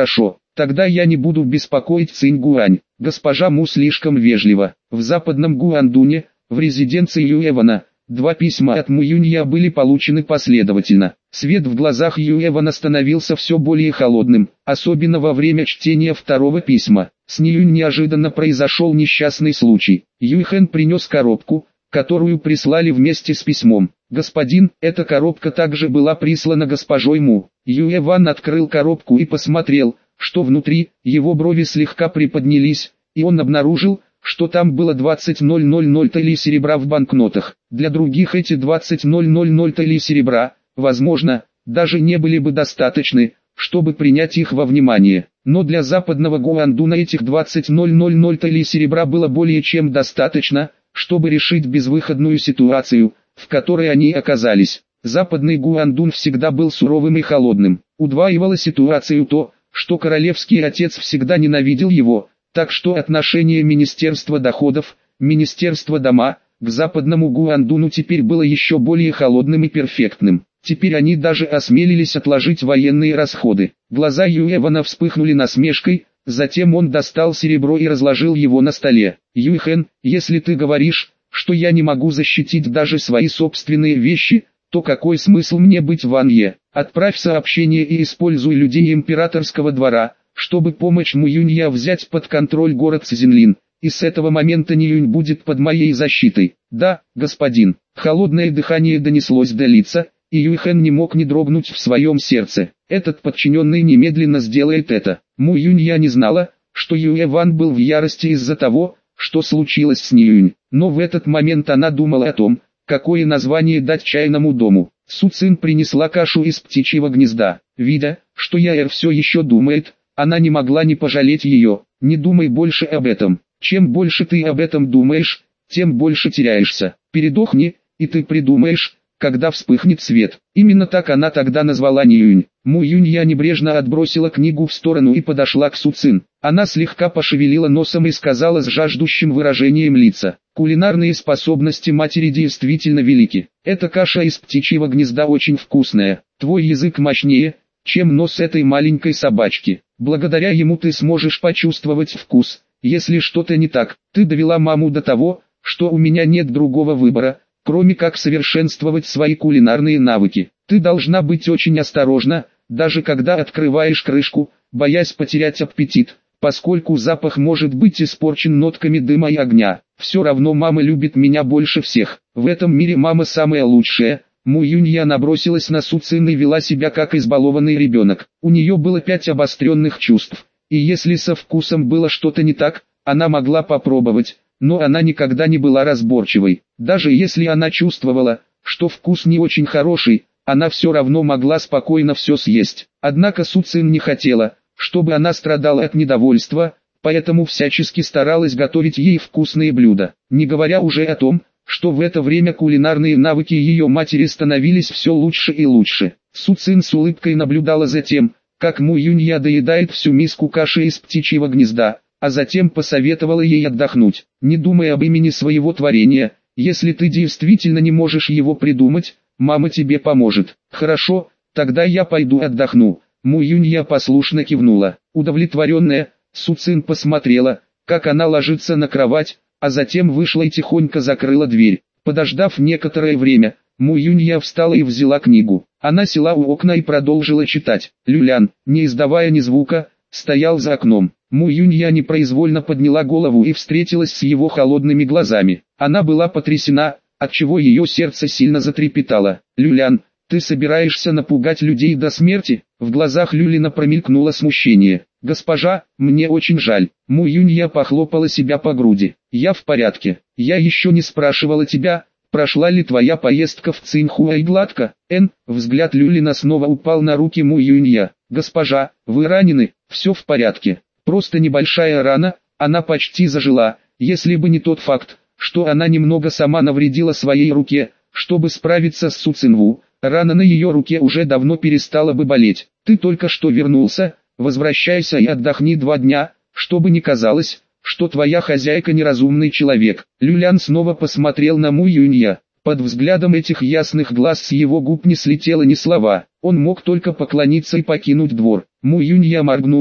Тогда я не буду беспокоить Цинь-Гуань. Госпожа Му слишком вежлива. В западном Гуандуне, в резиденции Юэвана, 2 письма от Му Юнья были получены последовательно. Свет в глазах Юэвана становился все более холодным, особенно во время чтения 2-го письма. С Ниюнь неожиданно произошел несчастный случай. Юйхэн принес коробку, которую прислали вместе с письмом. «Господин, эта коробка также была прислана госпожой Му». Юэван открыл коробку и посмотрел, что внутри. Его брови слегка приподнялись, и он обнаружил, что там было 20 000 талей серебра в банкнотах. Для других эти 20 000 талей серебра, возможно, даже не были бы достаточны, чтобы принять их во внимание. Но для западного Гуандуна этих 20 000 талей серебра было более чем достаточно, чтобы решить безвыходную ситуацию, в которой они оказались. Западный Гуандун всегда был суровым и холодным. Удваивало ситуацию то, что королевский отец всегда ненавидел его, так что отношение Министерства доходов, Министерства дома, к западному Гуандуну теперь было еще более холодным и перфектным. Теперь они даже осмелились отложить военные расходы. Глаза Юэвана вспыхнули насмешкой, затем он достал серебро и разложил его на столе. «Юйхэн, если ты говоришь, что я не могу защитить даже свои собственные вещи, то какой смысл мне быть в Анье? Отправь сообщение и используй людей императорского двора, чтобы помочь Му Юнья взять под контроль город Цзинлин, и с этого момента Ниюнь будет под моей защитой». «Да, господин». Холодное дыхание донеслось до лица, и Юйхэн не мог не дрогнуть в своем сердце. Этот подчиненный немедленно сделает это. Му Юнья не знала, что Юэван был в ярости из-за того, что случилось с Ниюнь, но в этот момент она думала о том, какое название дать чайному дому. Су Цин принесла кашу из птичьего гнезда. Видя, что Яэр все еще думает, она не могла не пожалеть ее. «Не думай больше об этом. Чем больше ты об этом думаешь, тем больше теряешься. Передохни, и ты придумаешь, когда вспыхнет свет». Именно так она тогда назвала Ниюнь. Му Юнья небрежно отбросила книгу в сторону и подошла к Су Цин. Она слегка пошевелила носом и сказала с жаждущим выражением лица: «Кулинарные способности матери действительно велики. Эта каша из птичьего гнезда очень вкусная. Твой язык мощнее, чем нос этой маленькой собачки. Благодаря ему ты сможешь почувствовать вкус. Если что-то не так, ты довела маму до того, что у меня нет другого выбора, кроме как совершенствовать свои кулинарные навыки. Ты должна быть очень осторожна, даже когда открываешь крышку, боясь потерять аппетит, поскольку запах может быть испорчен нотками дыма и огня. Все равно мама любит меня больше всех. В этом мире мама самая лучшая». Му Юнья набросилась на Су Цин и вела себя как избалованный ребенок. У нее было 5 обостренных чувств, и если со вкусом было что-то не так, она могла попробовать, но она никогда не была разборчивой. Даже если она чувствовала, что вкус не очень хороший, она все равно могла спокойно все съесть. Однако Су Цин не хотела, чтобы она страдала от недовольства, поэтому всячески старалась готовить ей вкусные блюда. Не говоря уже о том, что в это время кулинарные навыки ее матери становились все лучше и лучше. Су Цин с улыбкой наблюдала за тем, как Му Юнья доедает всю миску каши из птичьего гнезда, а затем посоветовала ей отдохнуть. «Не думай об имени своего творения, если ты действительно не можешь его придумать, мама тебе поможет». «Хорошо, тогда я пойду отдохну». Му Юнья послушно кивнула. Удовлетворенная, Су Цин посмотрела, как она ложится на кровать, а затем вышла и тихонько закрыла дверь. Подождав некоторое время, Му Юнья встала и взяла книгу. Она села у окна и продолжила читать. Люлян, не издавая ни звука, стоял за окном. Му Юнья непроизвольно подняла голову и встретилась с его холодными глазами. Она была потрясена, отчего ее сердце сильно затрепетало. «Люлян, ты собираешься напугать людей до смерти?» В глазах Люлина промелькнуло смущение. «Госпожа, мне очень жаль». Му Юнья похлопала себя по груди. «Я в порядке. Я еще не спрашивала тебя, прошла ли твоя поездка в Цинхуэй гладко?» Взгляд Люлина снова упал на руки Му Юнья. «Госпожа, вы ранены?» «Все в порядке. Просто небольшая рана, она почти зажила, если бы не тот факт, что она немного сама навредила своей руке, чтобы справиться с Су Цинву. Рана на ее руке уже давно перестала бы болеть. Ты только что вернулся, возвращайся и отдохни 2 дня, чтобы не казалось, что твоя хозяйка неразумный человек». Люлян снова посмотрел на Му Юнья. Под взглядом этих ясных глаз с его губ не слетело ни слова. Он мог только поклониться и покинуть двор. Му Юнья моргнула,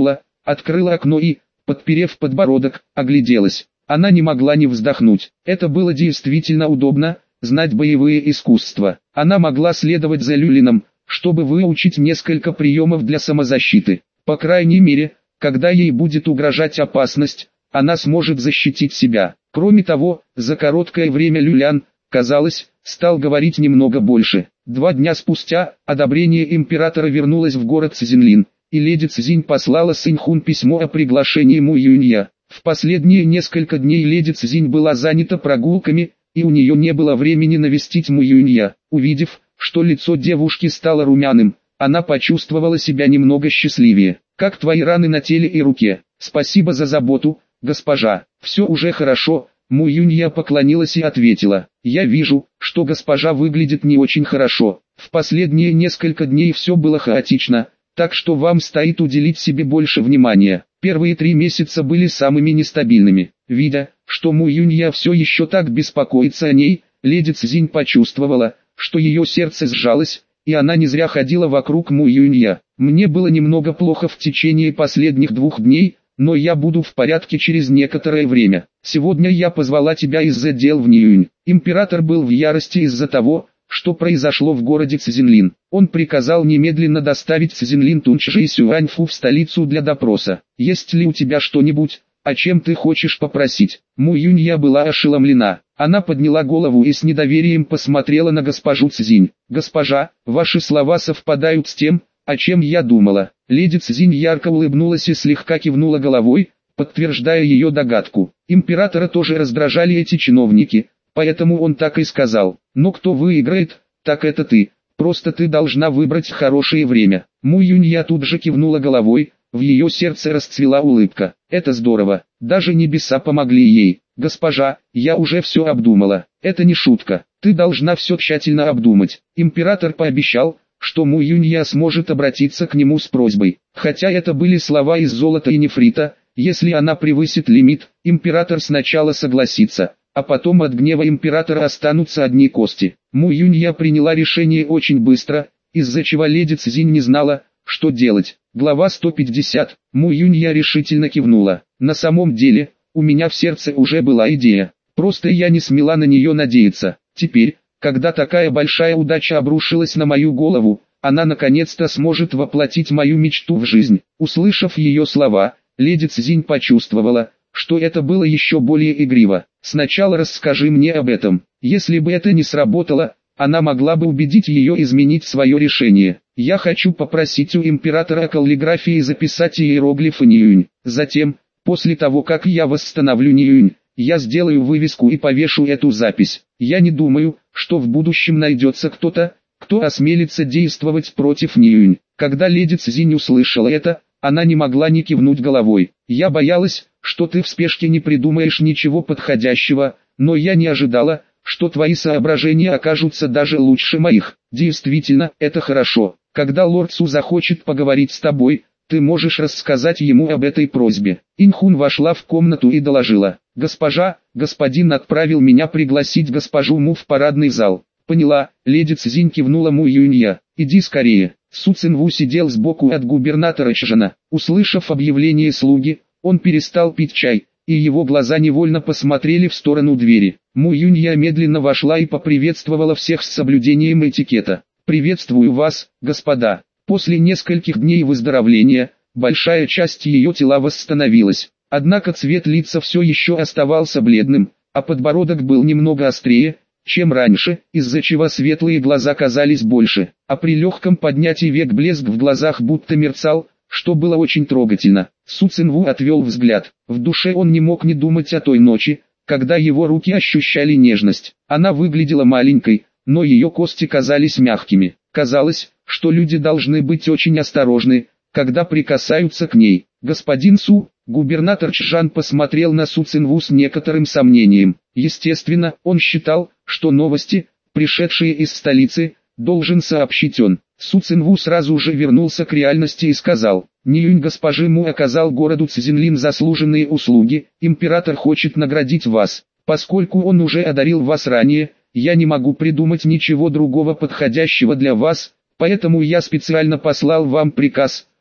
открыла окно и, подперев подбородок, огляделась. Она не могла не вздохнуть. Это было действительно удобно, знать боевые искусства. Она могла следовать за Люлином, чтобы выучить несколько приемов для самозащиты. По крайней мере, когда ей будет угрожать опасность, она сможет защитить себя. Кроме того, за короткое время Люлян, казалось, стал говорить немного больше. 2 дня спустя, одобрение императора вернулось в город Цзинлин, и леди Цзинь послала Синьхун письмо о приглашении Му Юнья. В последние несколько дней леди Цзинь была занята прогулками, и у нее не было времени навестить Му Юнья. Увидев, что лицо девушки стало румяным, она почувствовала себя немного счастливее. «Как твои раны на теле и руке? Спасибо за заботу, госпожа. Все уже хорошо». Му Юнья поклонилась и ответила: «Я вижу, что госпожа выглядит не очень хорошо. В последние несколько дней все было хаотично, так что вам стоит уделить себе больше внимания». Первые 3 месяца были самыми нестабильными. Видя, что Му Юнья все еще так беспокоится о ней, леди Цзинь почувствовала, что ее сердце сжалось, и она не зря ходила вокруг Му Юнья. «Мне было немного плохо в течение последних 2 дней, но я буду в порядке через некоторое время. Сегодня я позвала тебя из-за дел в Ниюнь». Император был в ярости из-за того, что произошло в городе Цзинлин. Он приказал немедленно доставить Цзинлин Тунчжи и Сюаньфу в столицу для допроса. «Есть ли у тебя что-нибудь, о чем ты хочешь попросить?» Му Юнья была ошеломлена. Она подняла голову и с недоверием посмотрела на госпожу Цзинь. «Госпожа, ваши слова совпадают с тем, о чем я думала». Леди Цзинь ярко улыбнулась и слегка кивнула головой, подтверждая ее догадку. Императора тоже раздражали эти чиновники, поэтому он так и сказал: «Но кто выиграет, так это ты. Просто ты должна выбрать хорошее время». Му Юнья тут же кивнула головой, в ее сердце расцвела улыбка. «Это здорово, даже небеса помогли ей». «Госпожа, я уже все обдумала. Это не шутка. Ты должна все тщательно обдумать». Император пообещал, что Му Юнья сможет обратиться к нему с просьбой. Хотя это были слова из золота и нефрита, если она превысит лимит, император сначала согласится, а потом от гнева императора останутся одни кости. Му Юнья приняла решение очень быстро, из-за чего леди Цзинь не знала, что делать. Глава 150. Му Юнья решительно кивнула. «На самом деле, у меня в сердце уже была идея, просто я не смела на нее надеяться. Теперь, когда такая большая удача обрушилась на мою голову, она наконец-то сможет воплотить мою мечту в жизнь». Услышав ее слова, леди Цзинь почувствовала, что это было еще более игриво. «Сначала расскажи мне об этом». Если бы это не сработало, она могла бы убедить ее изменить свое решение. «Я хочу попросить у императора о каллиграфии записать иероглифы Ниюнь. Затем, после того как я восстановлю Ниюнь, я сделаю вывеску и повешу эту запись. Я не думаю, что в будущем найдется кто-то, кто осмелится действовать против Ниюнь». Когда леди Цзинь услышала это, она не могла не кивнуть головой. «Я боялась, что ты в спешке не придумаешь ничего подходящего, но я не ожидала, что твои соображения окажутся даже лучше моих. Действительно, это хорошо. Когда лорд Су захочет поговорить с тобой, ты можешь рассказать ему об этой просьбе». Инхун вошла в комнату и доложила: «Госпожа, господин отправил меня пригласить госпожу Му в парадный зал». «Поняла», леди Цзинь кивнула Му Юнья. «Иди скорее». Су Цинву сидел сбоку от губернатора Чжана. Услышав объявление слуги, он перестал пить чай, и его глаза невольно посмотрели в сторону двери. Му Юнья медленно вошла и поприветствовала всех с соблюдением этикета. «Приветствую вас, господа». После нескольких дней выздоровления, большая часть ее тела восстановилась. Однако цвет лица все еще оставался бледным, а подбородок был немного острее, чем раньше, из-за чего светлые глаза казались больше, а при легком поднятии век блеск в глазах будто мерцал, что было очень трогательно. Су Цинву отвел взгляд. В душе он не мог не думать о той ночи, когда его руки ощущали нежность. Она выглядела маленькой, но ее кости казались мягкими. Казалось, что люди должны быть очень осторожны, когда прикасаются к ней. «Господин Су», губернатор Чжан посмотрел на Су Цинву с некоторым сомнением. Естественно, он считал, что новости, пришедшие из столицы, должен сообщить он. Су Цинву сразу же вернулся к реальности и сказал: «Ниюнь госпожи Му оказал городу Цзинлин заслуженные услуги, император хочет наградить вас. Поскольку он уже одарил вас ранее, я не могу придумать ничего другого подходящего для вас, поэтому я специально послал вам приказ,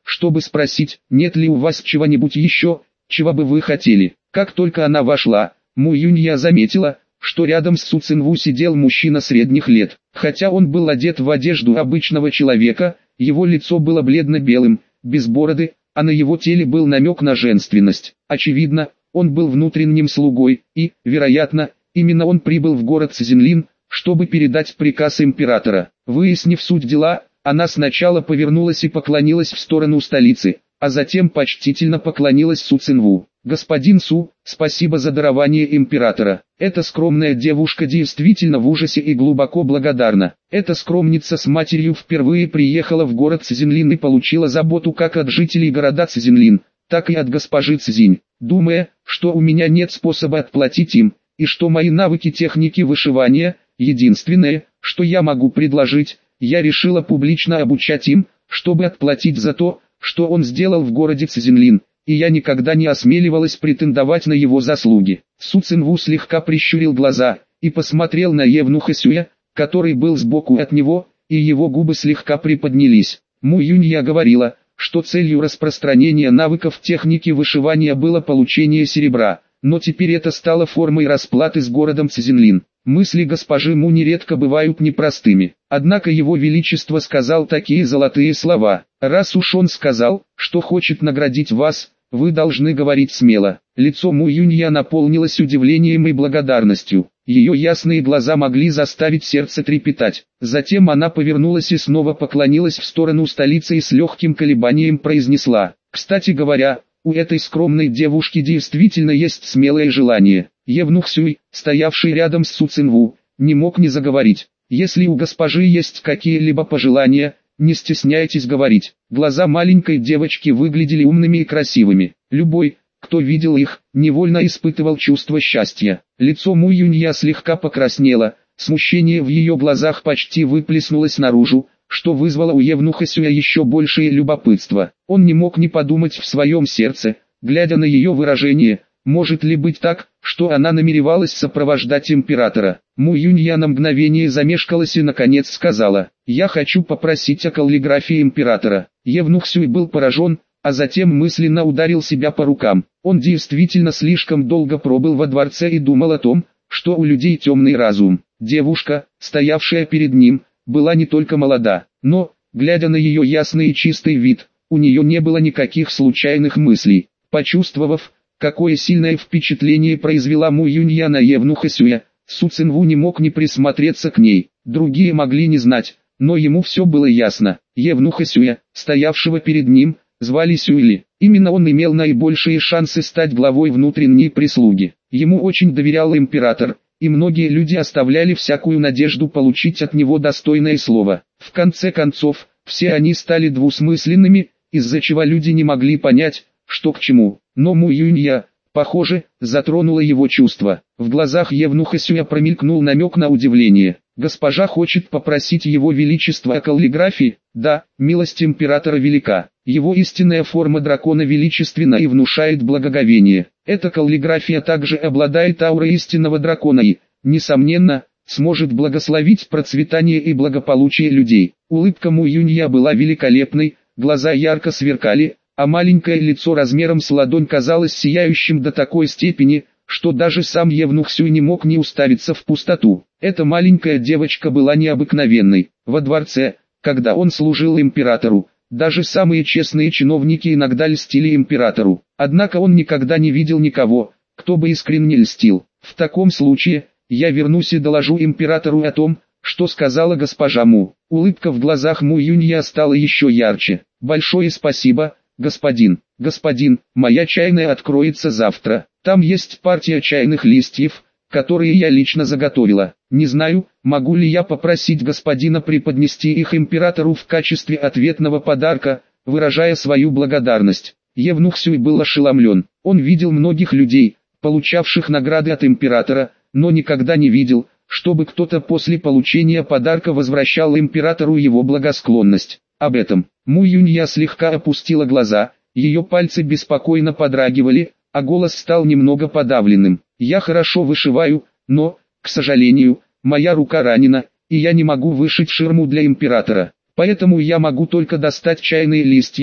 чтобы спросить, нет ли у вас чего-нибудь еще, чего бы вы хотели. Как только она вошла, Му Юнья заметила, что рядом с Су Цинву сидел мужчина средних лет. Хотя он был одет в одежду обычного человека, его лицо было бледно-белым, без бороды, а на его теле был намек на женственность. Очевидно, он был внутренним слугой, и, вероятно, именно он прибыл в город Цзинлин, чтобы передать приказ императора. Выяснив суть дела, она сначала повернулась и поклонилась в сторону столицы, а затем почтительно поклонилась Су Цинву. «Господин Су, спасибо за дарование императора. Эта скромная девушка действительно в ужасе и глубоко благодарна. Эта скромница с матерью впервые приехала в город Цзинлин и получила заботу как от жителей города Цзинлин, так и от госпожи Цзинь. Думая, что у меня нет способа отплатить им, и что мои навыки техники вышивания – единственное, что я могу предложить, я решила публично обучать им, чтобы отплатить за то, что он сделал в городе Цзинлин, и я никогда не осмеливалась претендовать на его заслуги». Су Цинву слегка прищурил глаза и посмотрел на евнуха Сюя, который был сбоку от него, и его губы слегка приподнялись. Му Юнья говорила, что целью распространения навыков техники вышивания было получение серебра, но теперь это стало формой расплаты с городом Цзинлин. Мысли госпожи Му нередко бывают непростыми. Однако его величество сказал такие золотые слова: «Раз уж он сказал, что хочет наградить вас, вы должны говорить смело». Лицо Му Юнья наполнилось удивлением и благодарностью. Ее ясные глаза могли заставить сердце трепетать. Затем она повернулась и снова поклонилась в сторону столицы и с легким колебанием произнесла: «Кстати говоря, у этой скромной девушки действительно есть смелое желание». Евнух Сюй, стоявший рядом с Су Цинву, не мог не заговорить. «Если у госпожи есть какие-либо пожелания, не стесняйтесь говорить». Глаза маленькой девочки выглядели умными и красивыми. Любой, кто видел их, невольно испытывал чувство счастья. Лицо Му Юнья слегка покраснело, смущение в ее глазах почти выплеснулось наружу, что вызвало у евнуха Сюя еще большее любопытство. Он не мог не подумать в своем сердце, глядя на ее выражение, может ли быть так, что она намеревалась сопровождать императора. Му Юнья на мгновение замешкалась и наконец сказала: «Я хочу попросить о каллиграфии императора». Евнух Сюй был поражен, а затем мысленно ударил себя по рукам. Он действительно слишком долго пробыл во дворце и думал о том, что у людей темный разум. Девушка, стоявшая перед ним, была не только молода, но, глядя на ее ясный и чистый вид, у нее не было никаких случайных мыслей. Почувствовав, какое сильное впечатление произвела Му Юнья на евнуха Сюя, Су Цинву не мог не присмотреться к ней. Другие могли не знать, но ему все было ясно. Евнуха Сюя, стоявшего перед ним, звали Сюйли. Именно он имел наибольшие шансы стать главой внутренней прислуги. Ему очень доверял император, и многие люди оставляли всякую надежду получить от него достойное слово. В конце концов, все они стали двусмысленными, из-за чего люди не могли понять, что к чему. Но Му Юнья, похоже, затронула его чувства. В глазах евнуха Сюя промелькнул намек на удивление. «Госпожа хочет попросить его величество о каллиграфии?» «Да, милость императора велика. Его истинная форма дракона величественна и внушает благоговение. Эта каллиграфия также обладает аурой истинного дракона и, несомненно, сможет благословить процветание и благополучие людей». Улыбка Му Юнья была великолепной, глаза ярко сверкали, а маленькое лицо размером с ладонь казалось сияющим до такой степени, что даже сам евнух Сюй не мог не уставиться в пустоту. Эта маленькая девочка была необыкновенной. Во дворце, когда он служил императору, даже самые честные чиновники иногда льстили императору. Однако он никогда не видел никого, кто бы искренне льстил. «В таком случае, я вернусь и доложу императору о том, что сказала госпожа Му». Улыбка в глазах Му Юнья стала еще ярче. «Большое спасибо, господин. Господин, моя чайная откроется завтра. Там есть партия чайных листьев, которые я лично заготовила. Не знаю, могу ли я попросить господина преподнести их императору в качестве ответного подарка, выражая свою благодарность». Евнух Сюй был ошеломлен. Он видел многих людей, получавших награды от императора, но никогда не видел, чтобы кто-то после получения подарка возвращал императору его благосклонность. Об этом Му Юнья слегка опустила глаза, ее пальцы беспокойно подрагивали, а голос стал немного подавленным. «Я хорошо вышиваю, но, к сожалению, моя рука ранена, и я не могу вышить ширму для императора. Поэтому я могу только достать чайные листья,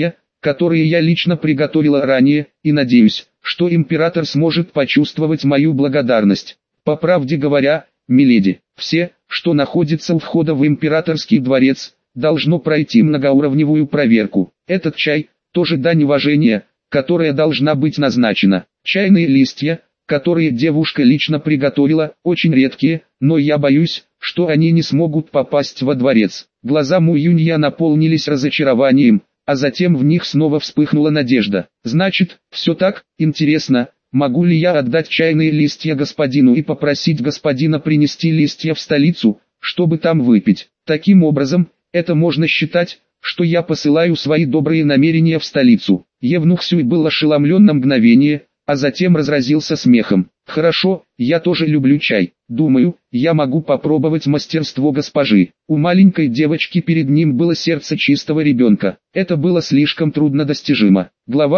которые я лично приготовила ранее, и надеюсь, что император сможет почувствовать мою благодарность. По правде говоря, миледи, все, что находится у входа в императорский дворец, должно пройти многоуровневую проверку. Этот чай – тоже дань уважения, которая должна быть назначена. Чайные листья, которые девушка лично приготовила, очень редкие, но я боюсь, что они не смогут попасть во дворец. Глаза Му Юнья наполнились разочарованием, а затем в них снова вспыхнула надежда. Значит, все так, интересно, могу ли я отдать чайные листья господину и попросить господина принести листья в столицу, чтобы там выпить. Таким образом, это можно считать, что я посылаю свои добрые намерения в столицу. Евнух Сюй был ошеломлен на мгновение, а затем разразился смехом. Хорошо, я тоже люблю чай. Думаю, я могу попробовать мастерство госпожи. У маленькой девочки перед ним было сердце чистого ребенка. Это было слишком трудно достижимо. Глава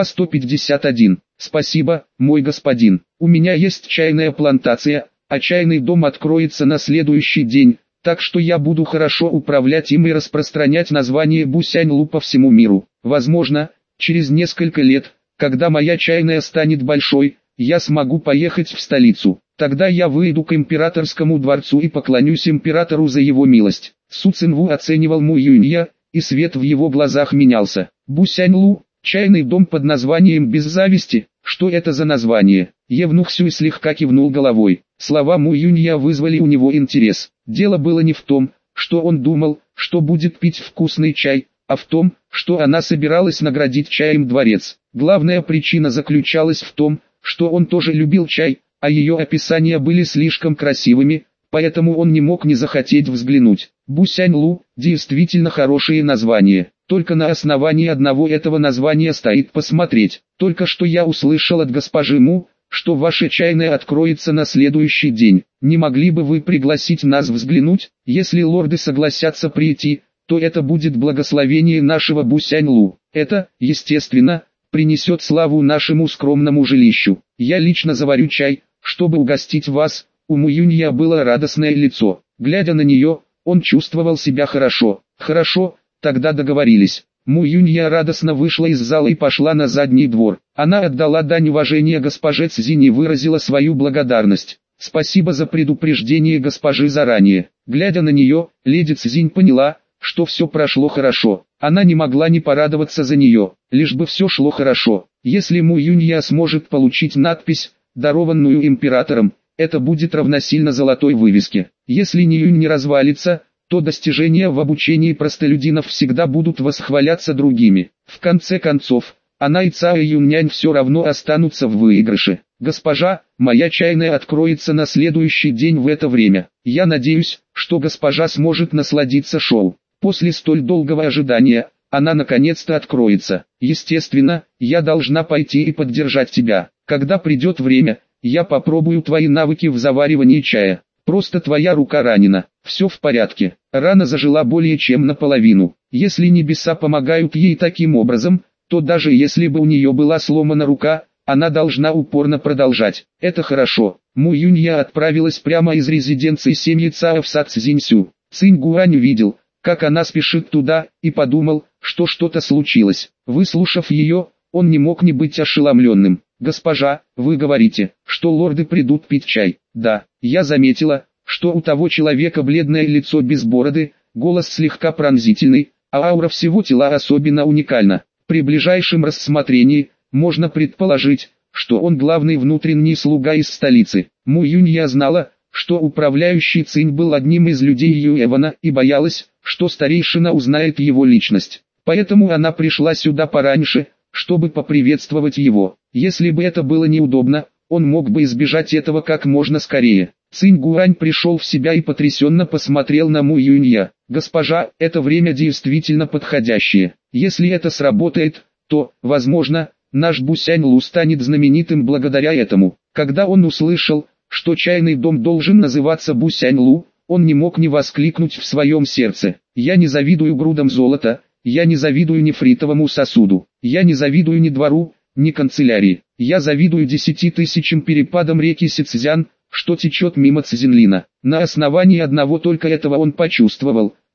151. Спасибо, мой господин. У меня есть чайная плантация, а чайный дом откроется на следующий день, так что я буду хорошо управлять им и распространять название Бусянь-Лу по всему миру. Возможно, через несколько лет, когда моя чайная станет большой, я смогу поехать в столицу. Тогда я выйду к императорскому дворцу и поклонюсь императору за его милость. Су Цинву оценивал Му Юнья, и свет в его глазах менялся. Бусянь-Лу, чайный дом под названием «Без зависти», что это за название? Евнух Сюй слегка кивнул головой. Слова Му Юнья вызвали у него интерес. Дело было не в том, что он думал, что будет пить вкусный чай, а в том, что она собиралась наградить чаем дворец. Главная причина заключалась в том, что он тоже любил чай, а ее описания были слишком красивыми, поэтому он не мог не захотеть взглянуть. Бусянь-Лу – действительно хорошее название. Только на основании одного этого названия стоит посмотреть. Только что я услышал от госпожи Му, что ваша чайная откроется на следующий день. Не могли бы вы пригласить нас взглянуть? Если лорды согласятся прийти, то это будет благословение нашего Бусянь-Лу. Это, естественно, принесет славу нашему скромному жилищу. Я лично заварю чай, чтобы угостить вас. У Му Юнья было радостное лицо. Глядя на нее, он чувствовал себя хорошо. Хорошо, тогда договорились. Му Юнья радостно вышла из зала и пошла на задний двор. Она отдала дань уважения госпоже Цзинь и выразила свою благодарность. Спасибо за предупреждение госпожи заранее. Глядя на нее, леди Цзинь поняла, что все прошло хорошо. Она не могла не порадоваться за нее, лишь бы все шло хорошо. Если Му Юнья сможет получить надпись, дарованную императором, это будет равносильно золотой вывеске. Если Ниюнь не развалится, то достижения в обучении простолюдинов всегда будут восхваляться другими. В конце концов, она и Цао Юньнянь все равно останутся в выигрыше. Госпожа, моя чайная откроется на следующий день в это время. Я надеюсь, что госпожа сможет насладиться шоу. После столь долгого ожидания, она наконец-то откроется. Естественно, я должна пойти и поддержать тебя. Когда придет время, я попробую твои навыки в заваривании чая. Просто твоя рука ранена. Все в порядке. Рана зажила более чем наполовину. Если небеса помогают ей таким образом, то даже если бы у нее была сломана рука, она должна упорно продолжать. Это хорошо. Му Юнья отправилась прямо из резиденции семьи Цао в сад Цзиньсю. Цинь Гуань видел, как она спешит туда, и подумал, что что-то случилось. Выслушав ее, он не мог не быть ошеломленным. «Госпожа, вы говорите, что лорды придут пить чай?» «Да, я заметила, что у того человека бледное лицо без бороды, голос слегка пронзительный, а аура всего тела особенно уникальна. При ближайшем рассмотрении, можно предположить, что он главный внутренний слуга из столицы». Му Юнья знала, что управляющий Цинь был одним из людей Юэвана и боялась, что старейшина узнает его личность. Поэтому она пришла сюда пораньше, чтобы поприветствовать его. Если бы это было неудобно, он мог бы избежать этого как можно скорее. Цинь Гуань пришел в себя и потрясенно посмотрел на Му Юнья. «Госпожа, это время действительно подходящее. Если это сработает, то, возможно, наш Бусянь-Лу станет знаменитым благодаря этому». Когда он услышал, что чайный дом должен называться Бусянь-Лу, он не мог не воскликнуть в своем сердце: «Я не завидую грудам золота, я не завидую нефритовому сосуду, я не завидую ни двору, ни канцелярии, я завидую 10 тысячам перепадам реки Сицзян, что течет мимо Цзинлина». На основании одного только этого он почувствовал,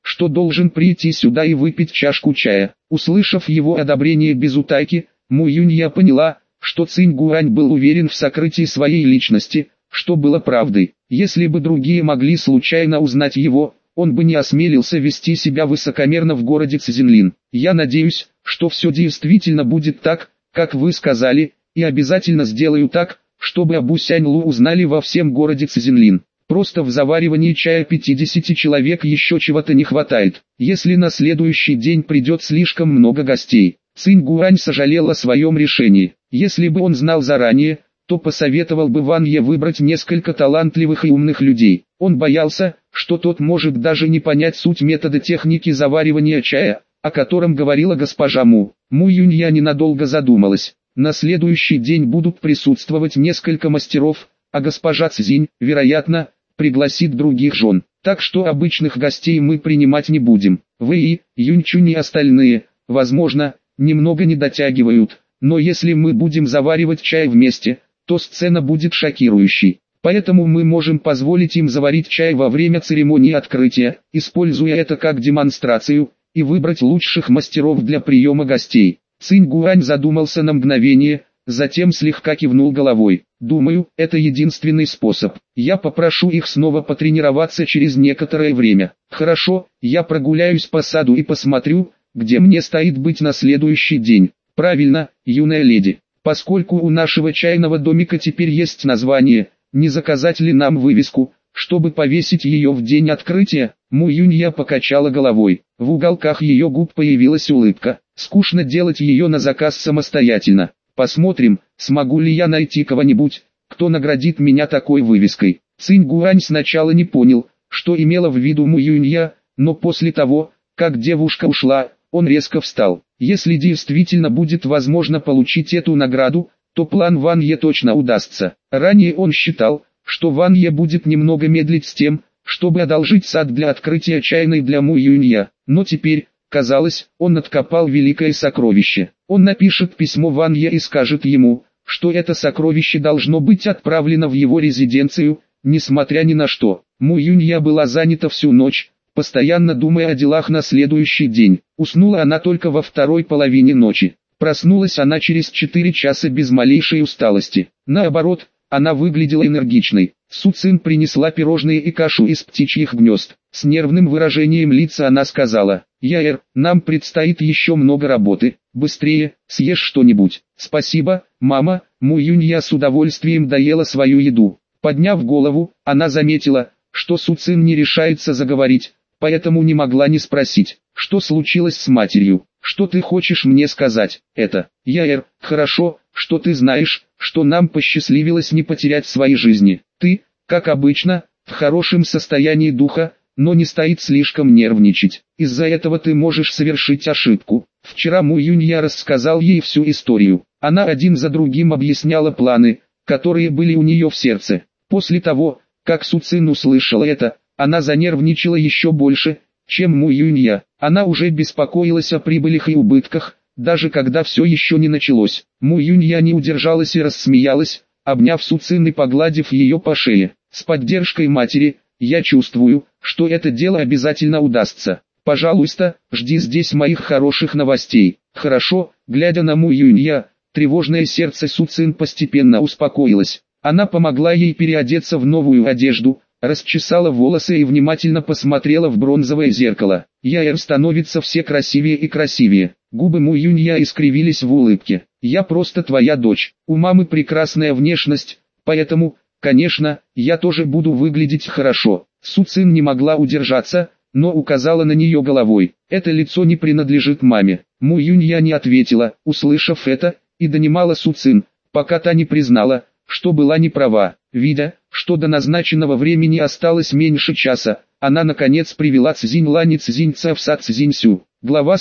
что должен прийти сюда и выпить чашку чая. Услышав его одобрение без утайки, Му Юнья поняла, что Цинь Гуань был уверен в сокрытии своей личности, что было правдой. Если бы другие могли случайно узнать его, он бы не осмелился вести себя высокомерно в городе Цзинлин. Я надеюсь, что все действительно будет так, как вы сказали, и обязательно сделаю так, чтобы Абу Сяньлу узнали во всем городе Цзинлин. Просто в заваривании чая 50 человек еще чего-то не хватает. Если на следующий день придет слишком много гостей, Цинь Гуань сожалел о своем решении. Если бы он знал заранее, то посоветовал бы Ван Е выбрать несколько талантливых и умных людей. Он боялся, что тот может даже не понять суть метода техники заваривания чая, о котором говорила госпожа Му. Му Юнья ненадолго задумалась. На следующий день будут присутствовать несколько мастеров, а госпожа Цзинь, вероятно, пригласит других жен. Так что обычных гостей мы принимать не будем. Вэй, Юньчунь и остальные, возможно, немного не дотягивают, но если мы будем заваривать чай вместе, то сцена будет шокирующей. Поэтому мы можем позволить им заварить чай во время церемонии открытия, используя это как демонстрацию, и выбрать лучших мастеров для приема гостей. Цинь Гуань задумался на мгновение, затем слегка кивнул головой. Думаю, это единственный способ. Я попрошу их снова потренироваться через некоторое время. Хорошо, я прогуляюсь по саду и посмотрю, где мне стоит быть на следующий день. Правильно, юная леди. Поскольку у нашего чайного домика теперь есть название, не заказать ли нам вывеску, чтобы повесить ее в день открытия? Му Юнья покачала головой. В уголках ее губ появилась улыбка. Скучно делать ее на заказ самостоятельно. Посмотрим, смогу ли я найти кого-нибудь, кто наградит меня такой вывеской. Цинь Гуань сначала не понял, что имела в виду Му Юнья, но после того, как девушка ушла, он резко встал. Если действительно будет возможно получить эту награду, то план Ван Е точно удастся. Ранее он считал, что Ван Е будет немного медлить с тем, чтобы одолжить сад для открытия чайной для Му Юнья. Но теперь, казалось, он откопал великое сокровище. Он напишет письмо Ван Е и скажет ему, что это сокровище должно быть отправлено в его резиденцию, несмотря ни на что. Му Юнья была занята всю ночь, постоянно думая о делах на следующий день. Уснула она только во второй половине ночи. Проснулась она через 4 часа без малейшей усталости. Наоборот, она выглядела энергичной. Су Цин принесла пирожные и кашу из птичьих гнезд. С нервным выражением лица она сказала: «Яэр, нам предстоит еще много работы. Быстрее, съешь что-нибудь». «Спасибо, мама». Му Юнья с удовольствием доела свою еду. Подняв голову, она заметила, что Су Цин не решается заговорить, поэтому не могла не спросить, что случилось с матерью. «Что ты хочешь мне сказать?» «Это, Яэр, хорошо, что ты знаешь, что нам посчастливилось не потерять свои жизни. Ты, как обычно, в хорошем состоянии духа, но не стоит слишком нервничать. Из-за этого ты можешь совершить ошибку». Вчера Му Юнья рассказал ей всю историю. Она один за другим объясняла планы, которые были у нее в сердце. После того, как Су Цин услышала это, она занервничала еще больше, чем Му Юнья. Она уже беспокоилась о прибылях и убытках, даже когда все еще не началось. Му Юнья не удержалась и рассмеялась, обняв Су Цин и погладив ее по шее. «С поддержкой матери, я чувствую, что это дело обязательно удастся. Пожалуйста, жди здесь моих хороших новостей». «Хорошо», глядя на Му Юнья, тревожное сердце Су Цин постепенно успокоилось. Она помогла ей переодеться в новую одежду, расчесала волосы и внимательно посмотрела в бронзовое зеркало. Яэр становится все красивее и красивее. Губы Му Юнья искривились в улыбке. «Я просто твоя дочь. У мамы прекрасная внешность, поэтому, конечно, я тоже буду выглядеть хорошо». Су Цин не могла удержаться, но указала на нее головой. «Это лицо не принадлежит маме». Му Юнья не ответила, услышав это, и донимала Су Цин, пока та не признала, что была не права. Видя, что до назначенного времени осталось меньше часа, она наконец привела Цзинь Лань и Цзинь Ца в сад Цзинь Сю. Глава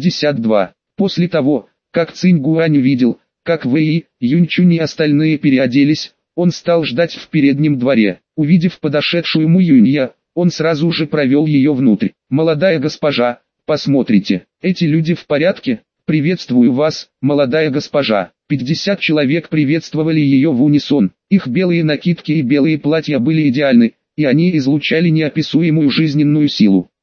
152. После того, как Цинь Гуань увидел, как Вэй, Юньчунь и остальные переоделись, он стал ждать в переднем дворе. Увидев подошедшую Му Юнья, он сразу же провел ее внутрь. «Молодая госпожа, посмотрите, эти люди в порядке? Приветствую вас, молодая госпожа». 50 человек приветствовали ее в унисон. Их белые накидки и белые платья были идеальны, и они излучали неописуемую жизненную силу.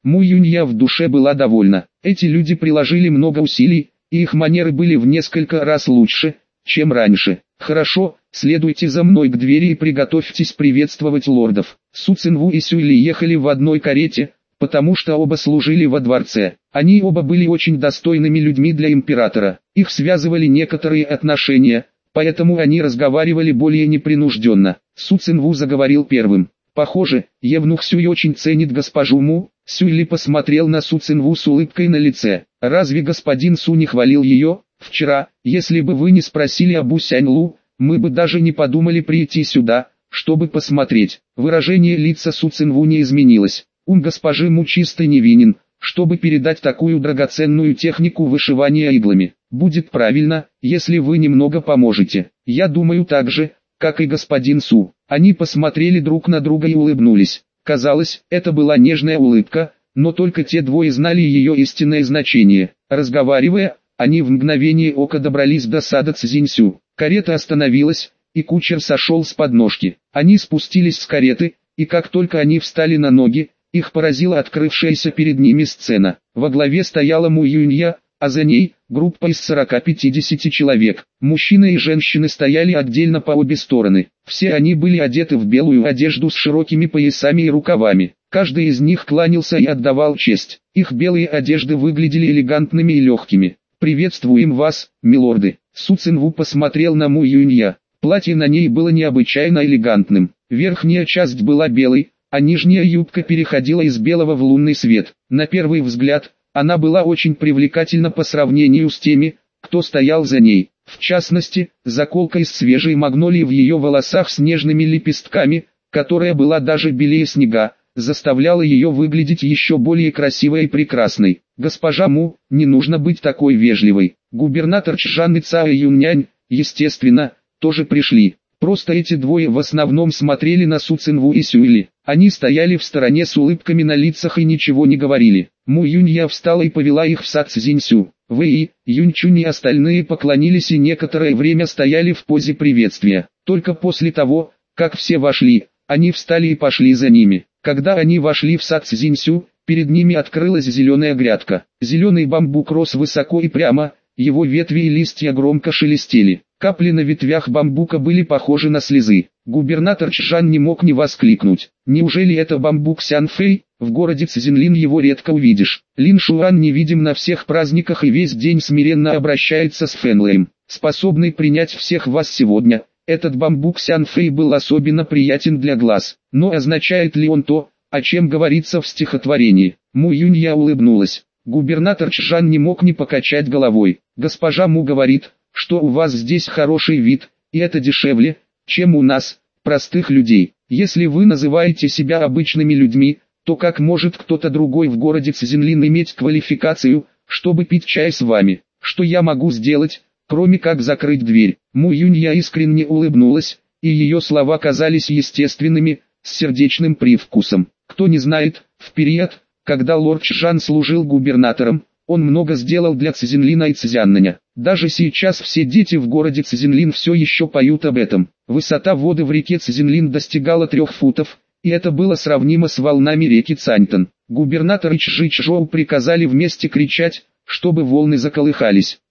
Му Юнья в душе была довольна. Эти люди приложили много усилий, и их манеры были в несколько раз лучше, чем раньше. Хорошо, следуйте за мной к двери и приготовьтесь приветствовать лордов. Су Цинву и Сюйли ехали в одной карете, потому что оба служили во дворце. Они оба были очень достойными людьми для императора. Их связывали некоторые отношения, поэтому они разговаривали более непринужденно. Су Цинву заговорил первым. «Похоже, евнух Сюй очень ценит госпожу Му». Сюйли посмотрел на Су Цинву с улыбкой на лице. «Разве господин Су не хвалил ее? Вчера, если бы вы не спросили об Сяньлу, мы бы даже не подумали прийти сюда, чтобы посмотреть». Выражение лица Су Цинву не изменилось. Ум госпожи Му чисто невинен, чтобы передать такую драгоценную технику вышивания иглами. Будет правильно, если вы немного поможете. Я думаю так же, как и господин Су. Они посмотрели друг на друга и улыбнулись. Казалось, это была нежная улыбка, но только те двое знали ее истинное значение. Разговаривая, они в мгновение ока добрались до сада Цзиньсю. Карета остановилась, и кучер сошел с подножки. Они спустились с кареты, и как только они встали на ноги, их поразила открывшаяся перед ними сцена. Во главе стояла Му Юнья, а за ней группа из 40-50 человек. Мужчины и женщины стояли отдельно по обе стороны. Все они были одеты в белую одежду с широкими поясами и рукавами. Каждый из них кланялся и отдавал честь. Их белые одежды выглядели элегантными и легкими. «Приветствуем вас, милорды!» Су Цинву посмотрел на Му Юнья. Платье на ней было необычайно элегантным. Верхняя часть была белой, а нижняя юбка переходила из белого в лунный свет. На первый взгляд, она была очень привлекательна по сравнению с теми, кто стоял за ней. В частности, заколка из свежей магнолии в ее волосах с нежными лепестками, которая была даже белее снега, заставляла ее выглядеть еще более красивой и прекрасной. «Госпожа Му, не нужно быть такой вежливой». Губернатор Чжан и Цао Юннянь, естественно, тоже пришли. Просто эти двое в основном смотрели на Су Цинву и Сюйли. Они стояли в стороне с улыбками на лицах и ничего не говорили. Му Юнья встала и повела их в сад Цзиньсю. Вэй, Юньчунь и остальные поклонились и некоторое время стояли в позе приветствия. Только после того, как все вошли, они встали и пошли за ними. Когда они вошли в сад Цзиньсю, перед ними открылась зеленая грядка. Зеленый бамбук рос высоко и прямо, его ветви и листья громко шелестели. Капли на ветвях бамбука были похожи на слезы. Губернатор Чжан не мог не воскликнуть. Неужели это бамбук Сянфэй? В городе Цзинлин его редко увидишь. Лин Шуан невидим на всех праздниках и весь день смиренно обращается с Фэнлэем. Способный принять всех вас сегодня, этот бамбук Сянфэй был особенно приятен для глаз. Но означает ли он то, о чем говорится в стихотворении? Му Юнья улыбнулась. Губернатор Чжан не мог не покачать головой. Госпожа Му говорит, что у вас здесь хороший вид, и это дешевле, чем у нас, простых людей. Если вы называете себя обычными людьми, то как может кто-то другой в городе Цзинлин иметь квалификацию, чтобы пить чай с вами? Что я могу сделать, кроме как закрыть дверь? Му Юнья искренне улыбнулась, и ее слова казались естественными, с сердечным привкусом. Кто не знает, в период, когда лорд Чжан служил губернатором, он много сделал для Цзинлина и Цзяннаня. Даже сейчас все дети в городе Цзинлин все еще поют об этом. Высота воды в реке Цзинлин достигала 3 футов, и это было сравнимо с волнами реки Цаньтан. Губернатор и Чжи Чжоу приказали вместе кричать, чтобы волны заколыхались.